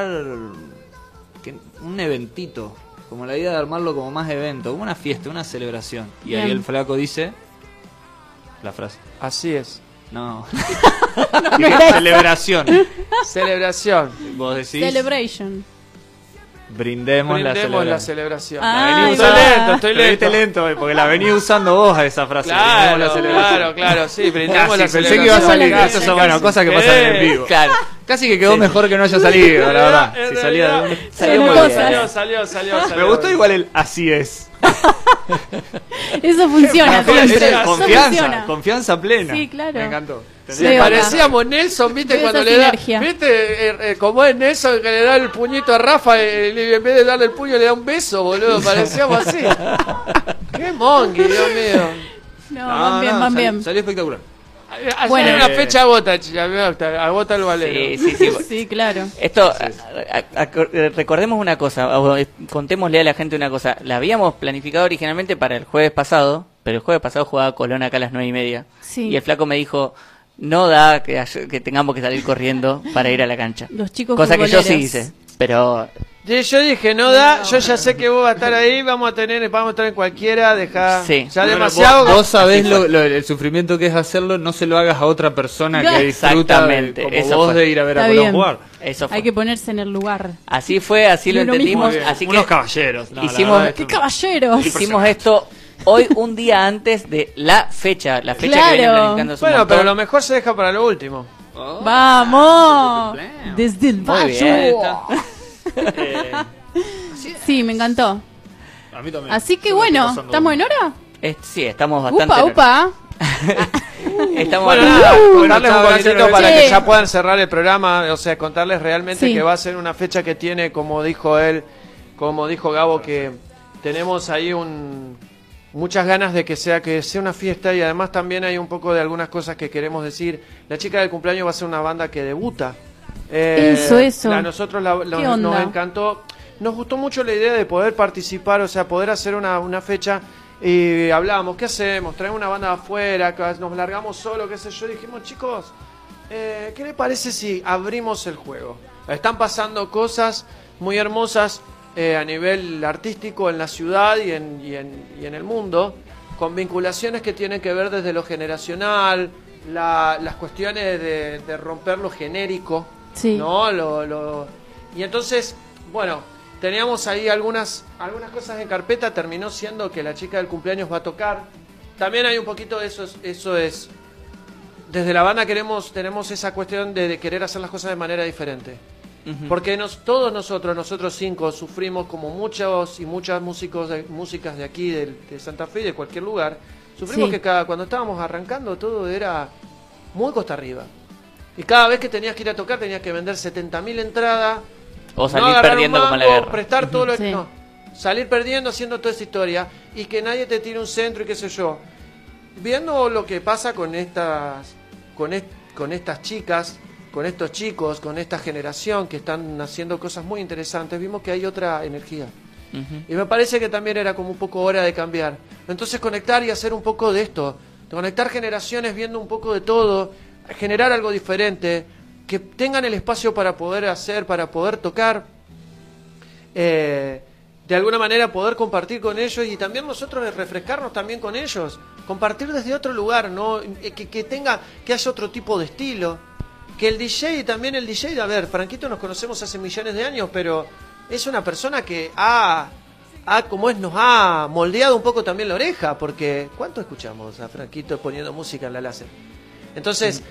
un eventito. Como la idea de armarlo como más evento, como una fiesta, una celebración. Y ahí Bien. el flaco dice la frase. Así es. No. me Dije, celebración. Celebración. Vos decís, Celebration. brindemos la celebración. Ah, Estoy lento. lento, porque la venís usando vos a esa frase. Brindemos la celebración. Claro, sí, brindemos la Pensé celebración. que iba a salir. Casi, Eso son cosas que pasan en vivo. Claro. Casi que quedó mejor que no haya salido, la verdad. Si salía de Salió muy bien. Salió. Me gustó igual el así es. Eso funciona siempre. Eso funciona. Confianza plena. Sí, claro. Me encantó. Sí, Veo parecíamos Nelson, ¿viste? Veo Cuando esa le da. sinergia. ¿Viste? Como es Nelson que le da el puñito a Rafa y en vez de darle el puño le da un beso, boludo. Parecíamos así. Qué monkey, Dios mío. No, van bien. Salió espectacular. Bueno. Una fecha agota, chica. Agota el valero. Sí. Sí, claro. Esto, recordemos una cosa, contémosle a la gente una cosa. La habíamos planificado originalmente para el jueves pasado, pero el jueves pasado jugaba Colón acá a las 9:30. Sí. Y el flaco me dijo, no da que tengamos que salir corriendo para ir a la cancha. Los chicos cosa que yo sí futboleros. hice, pero... Yo dije, no da, yo ya sé que vos vas a estar ahí, vamos a estar en cualquiera, dejá. Sí. Ya Bueno, demasiado. Vos sabés el sufrimiento que es hacerlo, no se lo hagas a otra persona que disfruta Exactamente, como eso vos fue. de ir a ver a Está Colón bien. jugar. Eso fue. Hay que ponerse en el lugar. Así fue, así lo Uno entendimos, mismo. así Unos que caballeros. No, la hicimos- verdad, ¡Qué esto- caballeros! hicimos esto hoy un día antes de la fecha Claro. que viene planificando hace un Bueno, montón. pero lo mejor se deja para lo último. ¡Vamos! Desde el Muy bien. valle. Sí, me encantó. A mí también. Así que Yo me estoy bueno, pasando ¿estamos en hora? Sí, estamos bastante... Upa. Estamos Bueno, bastante- nada, contarles un estaba poquitito ganando para Sí. que ya puedan cerrar el programa, o sea, contarles realmente Sí. que va a ser una fecha que tiene, como dijo él, como dijo Gabo, que tenemos ahí muchas ganas de que sea una fiesta y además también hay un poco de algunas cosas que queremos decir. La chica del cumpleaños va a ser una banda que debuta. Eso. A nosotros ¿Qué onda? nos encantó, nos gustó mucho la idea de poder participar, o sea, poder hacer una fecha. Y hablábamos, ¿qué hacemos? Traemos una banda de afuera, nos largamos solo, qué sé yo. Dijimos, chicos, ¿qué les parece si abrimos el juego? Están pasando cosas muy hermosas a nivel artístico en la ciudad y en el mundo, con vinculaciones que tienen que ver desde lo generacional, las cuestiones de romper lo genérico, Sí. ¿no? Y entonces, bueno, teníamos ahí algunas cosas en carpeta, terminó siendo que la chica del cumpleaños va a tocar. También hay un poquito de eso es desde la banda tenemos esa cuestión de querer hacer las cosas de manera diferente. Porque todos nosotros 5 sufrimos, como muchos y muchas músicas de aquí, de Santa Fe y de cualquier lugar, sufrimos Sí. que cuando estábamos arrancando todo era muy costa arriba. Y cada vez que tenías que ir a tocar tenías que vender 70.000 entradas. O salir agarrar un perdiendo como en la mango, guerra. prestar todo lo que... Sí. No, salir perdiendo haciendo toda esa historia y que nadie te tire un centro y qué sé yo. Viendo lo que pasa con estas chicas, con estos chicos, con esta generación que están haciendo cosas muy interesantes, vimos que hay otra energía. Y me parece que también era como un poco hora de cambiar. Entonces conectar y hacer un poco de esto, conectar generaciones viendo un poco de todo, generar algo diferente, que tengan el espacio para poder hacer, para poder tocar, de alguna manera poder compartir con ellos y también nosotros refrescarnos también con ellos, compartir desde otro lugar, ¿no? Que haya otro tipo de estilo, que el DJ, a ver, Franquito nos conocemos hace millones de años, pero es una persona que nos ha moldeado un poco también la oreja, porque ¿cuánto escuchamos a Franquito poniendo música en la láser? Entonces,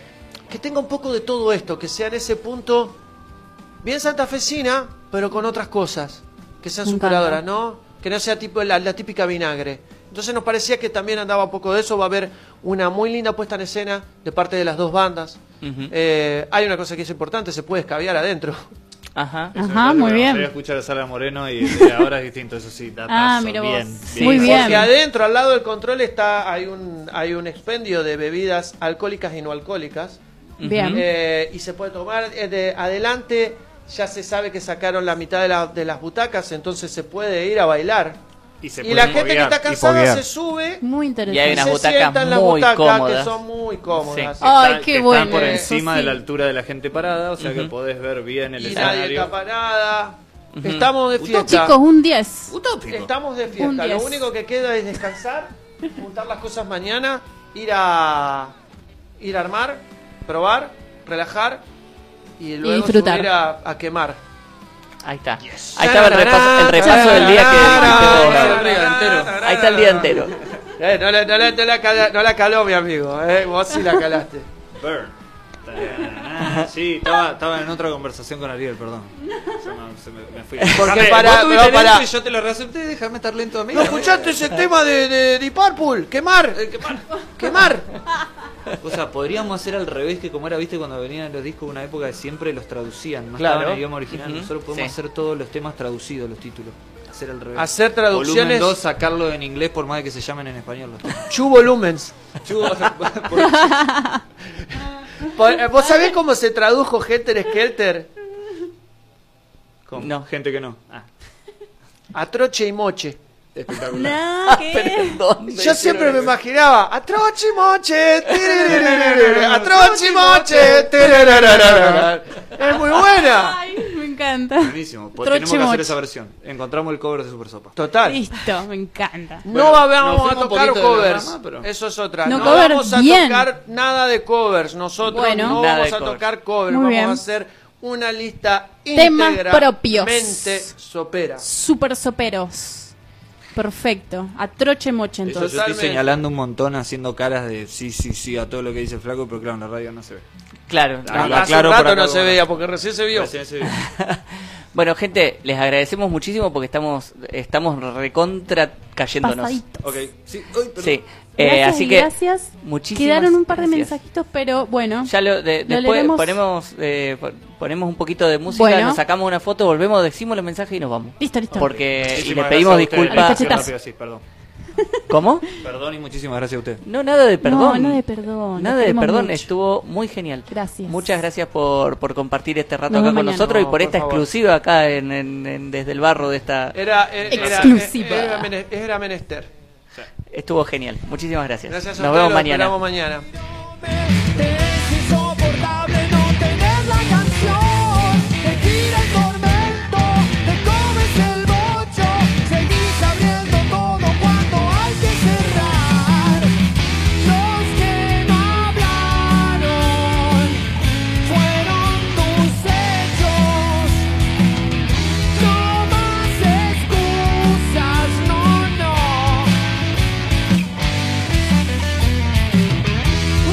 que tenga un poco de todo esto, que sea en ese punto bien santafesina, pero con otras cosas, que sean superadoras, ¿no? Que no sea tipo la típica vinagre. Entonces nos parecía que también andaba un poco de eso. Va a haber una muy linda puesta en escena de parte de las dos bandas. Hay una cosa que es importante, se puede escabiar adentro. Ajá, muy bien. Voy a escuchar a Sara Moreno y ahora es distinto, eso sí, datazo, mira vos. bien. Muy bien. Porque adentro, al lado del control, hay un expendio de bebidas alcohólicas y no alcohólicas. Bien. Y se puede tomar de adelante. Ya se sabe que sacaron la mitad de las butacas, entonces se puede ir a bailar. Y la gente que está cansada se sube. Muy interesante. Y hay unas se butacas sientan en las muy butacas cómodas. que son muy cómodas. Sí. Ay, qué bueno. Están por eso encima sí. de la altura de la gente parada, o sea que podés ver bien el Y nadie escenario. tapa nada. Estamos de fiesta. Chicos, un 10. Utópico. Estamos de Un fiesta. 10. Lo único que queda es descansar, juntar las cosas mañana, ir a armar, probar, relajar y luego disfrutar. subir a quemar. Ahí está. Ahí estaba el repaso del día que Ahí está el día entero. No la caló, mi amigo. Vos sí la calaste. Burn. Sí, estaba en otra conversación con Ariel, perdón. Me fui. Porque vos tuviste lento y yo te lo reacepté, déjame estar lento a mí. ¿No escuchaste ese tema de Deep Purple? ¡Quemar! ¡Quemar! O sea, podríamos hacer al revés, que como era, viste, cuando venían los discos una época que siempre los traducían, no estaban en el idioma original. Nosotros podemos hacer todos los temas traducidos, los títulos. Hacer al revés. Hacer traducciones. Volumen 2, sacarlo en inglés por más de que se llamen en español los temas. Two volumens. ¿Vos sabés cómo se tradujo Helter Skelter? No. Gente que no. Atroche y moche. Espectacular. No, ¿qué? Yo siempre me imaginaba Atroche y moche. Atroche y moche. Es muy buena. Ay, me encanta. Buenísimo. Pues tenemos que hacer esa versión. Encontramos el cover de Super Sopa. Total. Listo, me encanta. No vamos a fuimos un tocar poquito de la covers. rama, pero- Eso es otra. No, No covers, vamos a bien. tocar nada de covers. Nosotros Bueno. no Nada vamos de a covers. tocar covers. Muy Vamos bien. a hacer una lista Temas propios. íntegramente sopera. Super soperos. Perfecto. Atroche moche Eso, entonces. yo estoy Totalmente. señalando un montón, haciendo caras de sí a todo lo que dice el flaco, pero claro, en la radio no se ve. Claro. Ah, Hace aclaro un por rato acá, no se bueno. veía porque recién se vio. Recién se vio. Bueno, gente, les agradecemos muchísimo porque estamos recontra cayéndonos. Pasaditos. Ok, sí, uy, perdón. Sí. Gracias Así y que gracias. muchísimas Quedaron un par de gracias. mensajitos, pero bueno. Ya después leeremos. ponemos un poquito de música, Bueno. nos sacamos una foto, volvemos, decimos los mensajes y nos vamos. Listo, listo. Porque y Muchísimas le gracias pedimos a ustedes. disculpas. Cachetazo. Rápido, sí, perdón. ¿Cómo? Perdón y muchísimas gracias a usted. No, nada de perdón. No, nada de perdón. Nada Los de queremos perdón, mucho. estuvo muy genial. Gracias. Muchas gracias por compartir este rato Nos acá vemos con mañana. nosotros y No, por por esta favor. exclusiva acá en desde el barro de esta. Exclusiva. Era menester. Estuvo genial. Muchísimas gracias. Gracias a Nos ustedes, vemos lo mañana. esperamos mañana. Es insoportable no tener la canción. Te gira el tormento, te comes el bocho. Seguís abriendo todo cuando hay que cerrar. Los que no hablaron fueron tus hechos. No más excusas, no.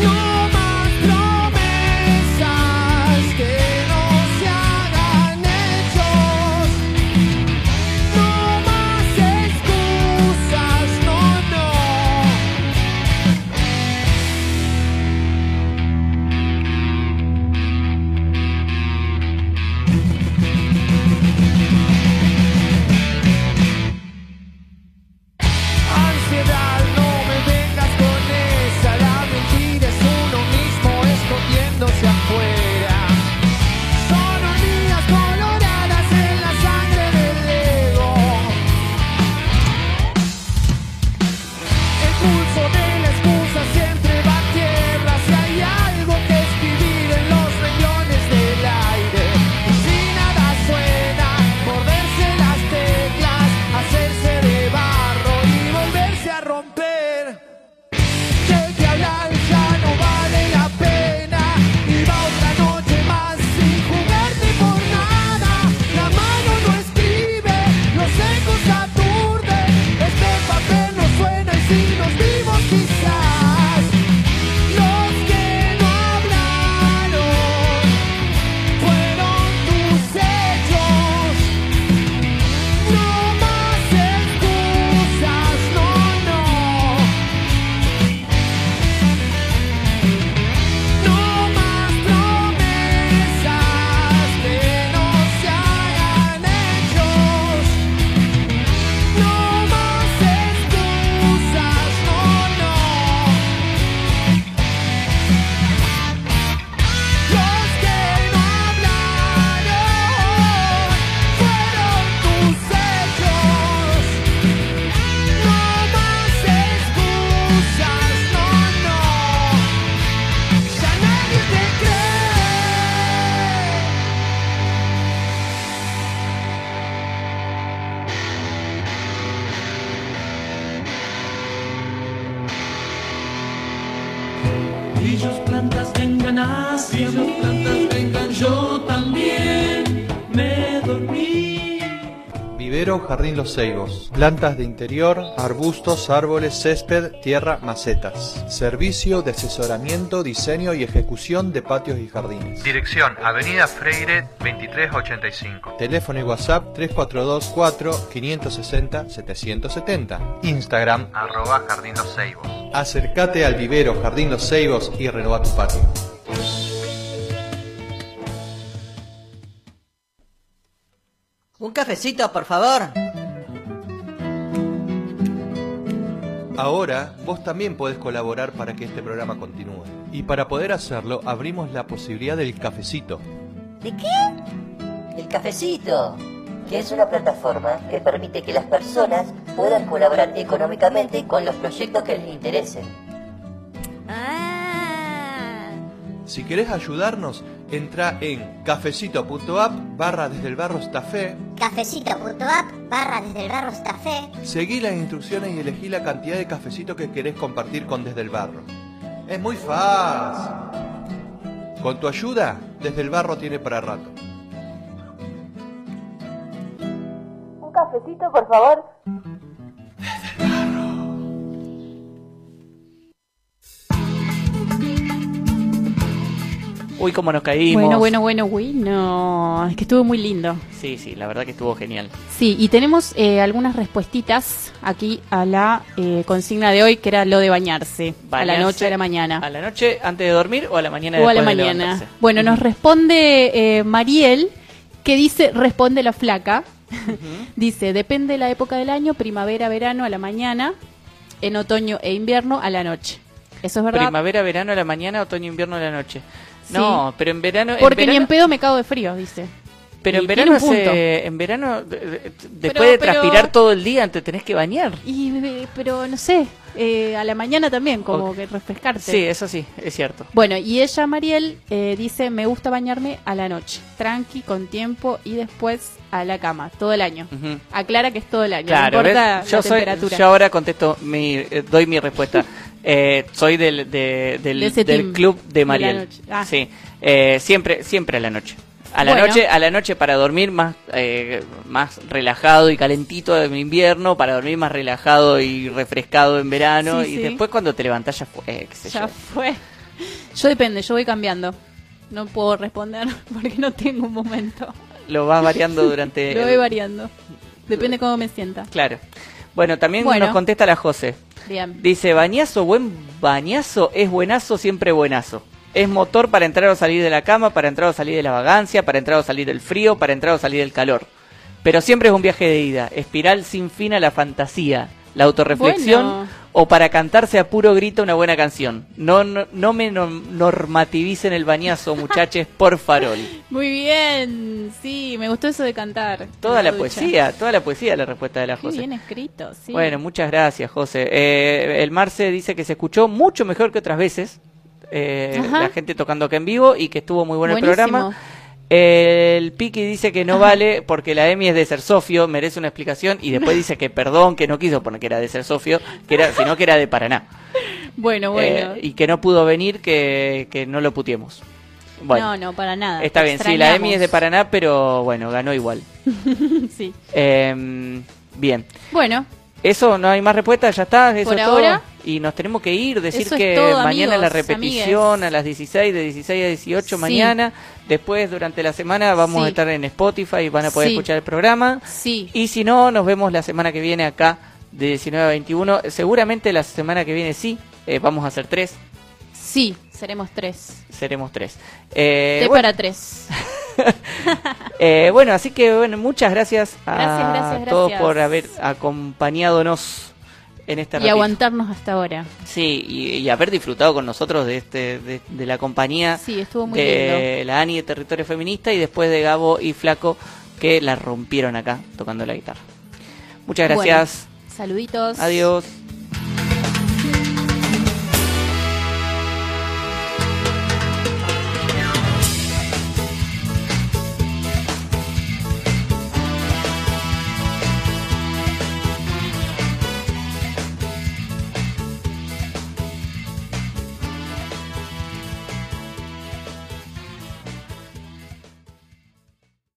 Grillos, plantas, vengan hacia mí. Yo también me dormí. Vivero Jardín Los Ceibos. Plantas de interior, arbustos, árboles, césped, tierra, macetas. Servicio de asesoramiento, diseño y ejecución de patios y jardines. Dirección: Avenida Freire 2385. Teléfono y WhatsApp 3424-560-770. Instagram @Jardín Los Ceibos. Acércate al Vivero Jardín Los Ceibos y renueva tu patio. Un cafecito, por favor. Ahora, vos también podés colaborar para que este programa continúe. Y para poder hacerlo, abrimos la posibilidad del cafecito. ¿De qué? El cafecito, que es una plataforma que permite que las personas puedan colaborar económicamente con los proyectos que les interesen. Si querés ayudarnos, entra en cafecito.app/desde el barro Stafé. Cafecito.app/desde el barro Stafé. Seguí las instrucciones y elegí la cantidad de cafecito que querés compartir con Desde el Barro. Es muy fácil. Con tu ayuda, Desde el Barro tiene para rato. Un cafecito, por favor. Uy, cómo nos caímos. Bueno. Es que estuvo muy lindo. Sí, la verdad que estuvo genial. Sí, y tenemos algunas respuestitas aquí a la consigna de hoy, que era lo de bañarse. A la noche, a la mañana. ¿A la noche antes de dormir o a la mañana o después a la de mañana. levantarse? Bueno, nos responde Mariel, que dice, responde la flaca. Dice, depende de la época del año, primavera, verano a la mañana, en otoño e invierno a la noche. ¿Eso es verdad? Primavera, verano a la mañana, otoño, invierno a la noche. Sí. No, pero en verano... Porque ni en pedo me cago de frío, dice. Pero en tiene verano, un punto. en verano, después de transpirar todo el día, te tenés que bañar. Pero no sé, a la mañana también, como que refrescarte. Sí, eso sí, es cierto. Bueno, y ella, Mariel, dice, me gusta bañarme a la noche, tranqui, con tiempo, y después a la cama, todo el año. Aclara que es todo el año, claro, no importa ¿ves? la temperatura. Yo ahora contesto, doy mi respuesta. Soy del club de Mariel. De la noche. Ah. Sí, siempre a la noche. A la noche para dormir más relajado y calentito en invierno, para dormir más relajado y refrescado en verano, y después cuando te levantás ya fue, qué sé yo. Fue. Yo depende, yo voy cambiando. No puedo responder porque no tengo un momento. Lo vas variando durante... Lo voy variando. Depende cómo me sienta. Claro. Bueno, también nos contesta la José. Bien. Dice, bañazo, buen bañazo, es buenazo, siempre buenazo. Es motor para entrar o salir de la cama, para entrar o salir de la vagancia, para entrar o salir del frío, para entrar o salir del calor. Pero siempre es un viaje de ida, espiral sin fin a la fantasía, la autorreflexión o para cantarse a puro grito una buena canción. No me normativicen el bañazo, muchachos, por farol. Muy bien, sí, me gustó eso de cantar. Toda la poesía, la respuesta de la José. Qué bien escrito, sí. Bueno, muchas gracias, José. El Marce dice que se escuchó mucho mejor que otras veces. La gente tocando acá en vivo y que estuvo muy bueno el programa. El Piqui dice que no vale porque la Emi es de Cersofio, merece una explicación, y después dice que perdón, que no quiso poner que era de Cersofio, sino que era de Paraná. Bueno. Y que no pudo venir, que no lo puteemos. Bueno, no, para nada. Está bien, sí, la Emi es de Paraná, pero bueno, ganó igual. Sí. Bien. Bueno. Eso, no hay más respuestas, ya está. Eso por es ahora. Todo. Y nos tenemos que ir, decir eso que todo, mañana amigos, la repetición amigues. A las 16, de 16 a 18 Sí. mañana. Después, durante la semana, vamos a estar en Spotify y van a poder escuchar el programa. Sí. Y si no, nos vemos la semana que viene acá, de 19 a 21. Seguramente la semana que viene vamos a hacer 3. Sí, seremos 3. Seremos 3. Para 3. Bueno, así que muchas gracias a gracias. todos por haber acompañadonos en este ratito. Y aguantarnos hasta ahora. Sí, y haber disfrutado con nosotros de la compañía. Sí, estuvo muy de lindo. la Ani de Territorio Feminista y después de Gabo y Flaco, que la rompieron acá tocando la guitarra. Muchas gracias. Bueno, saluditos. Adiós.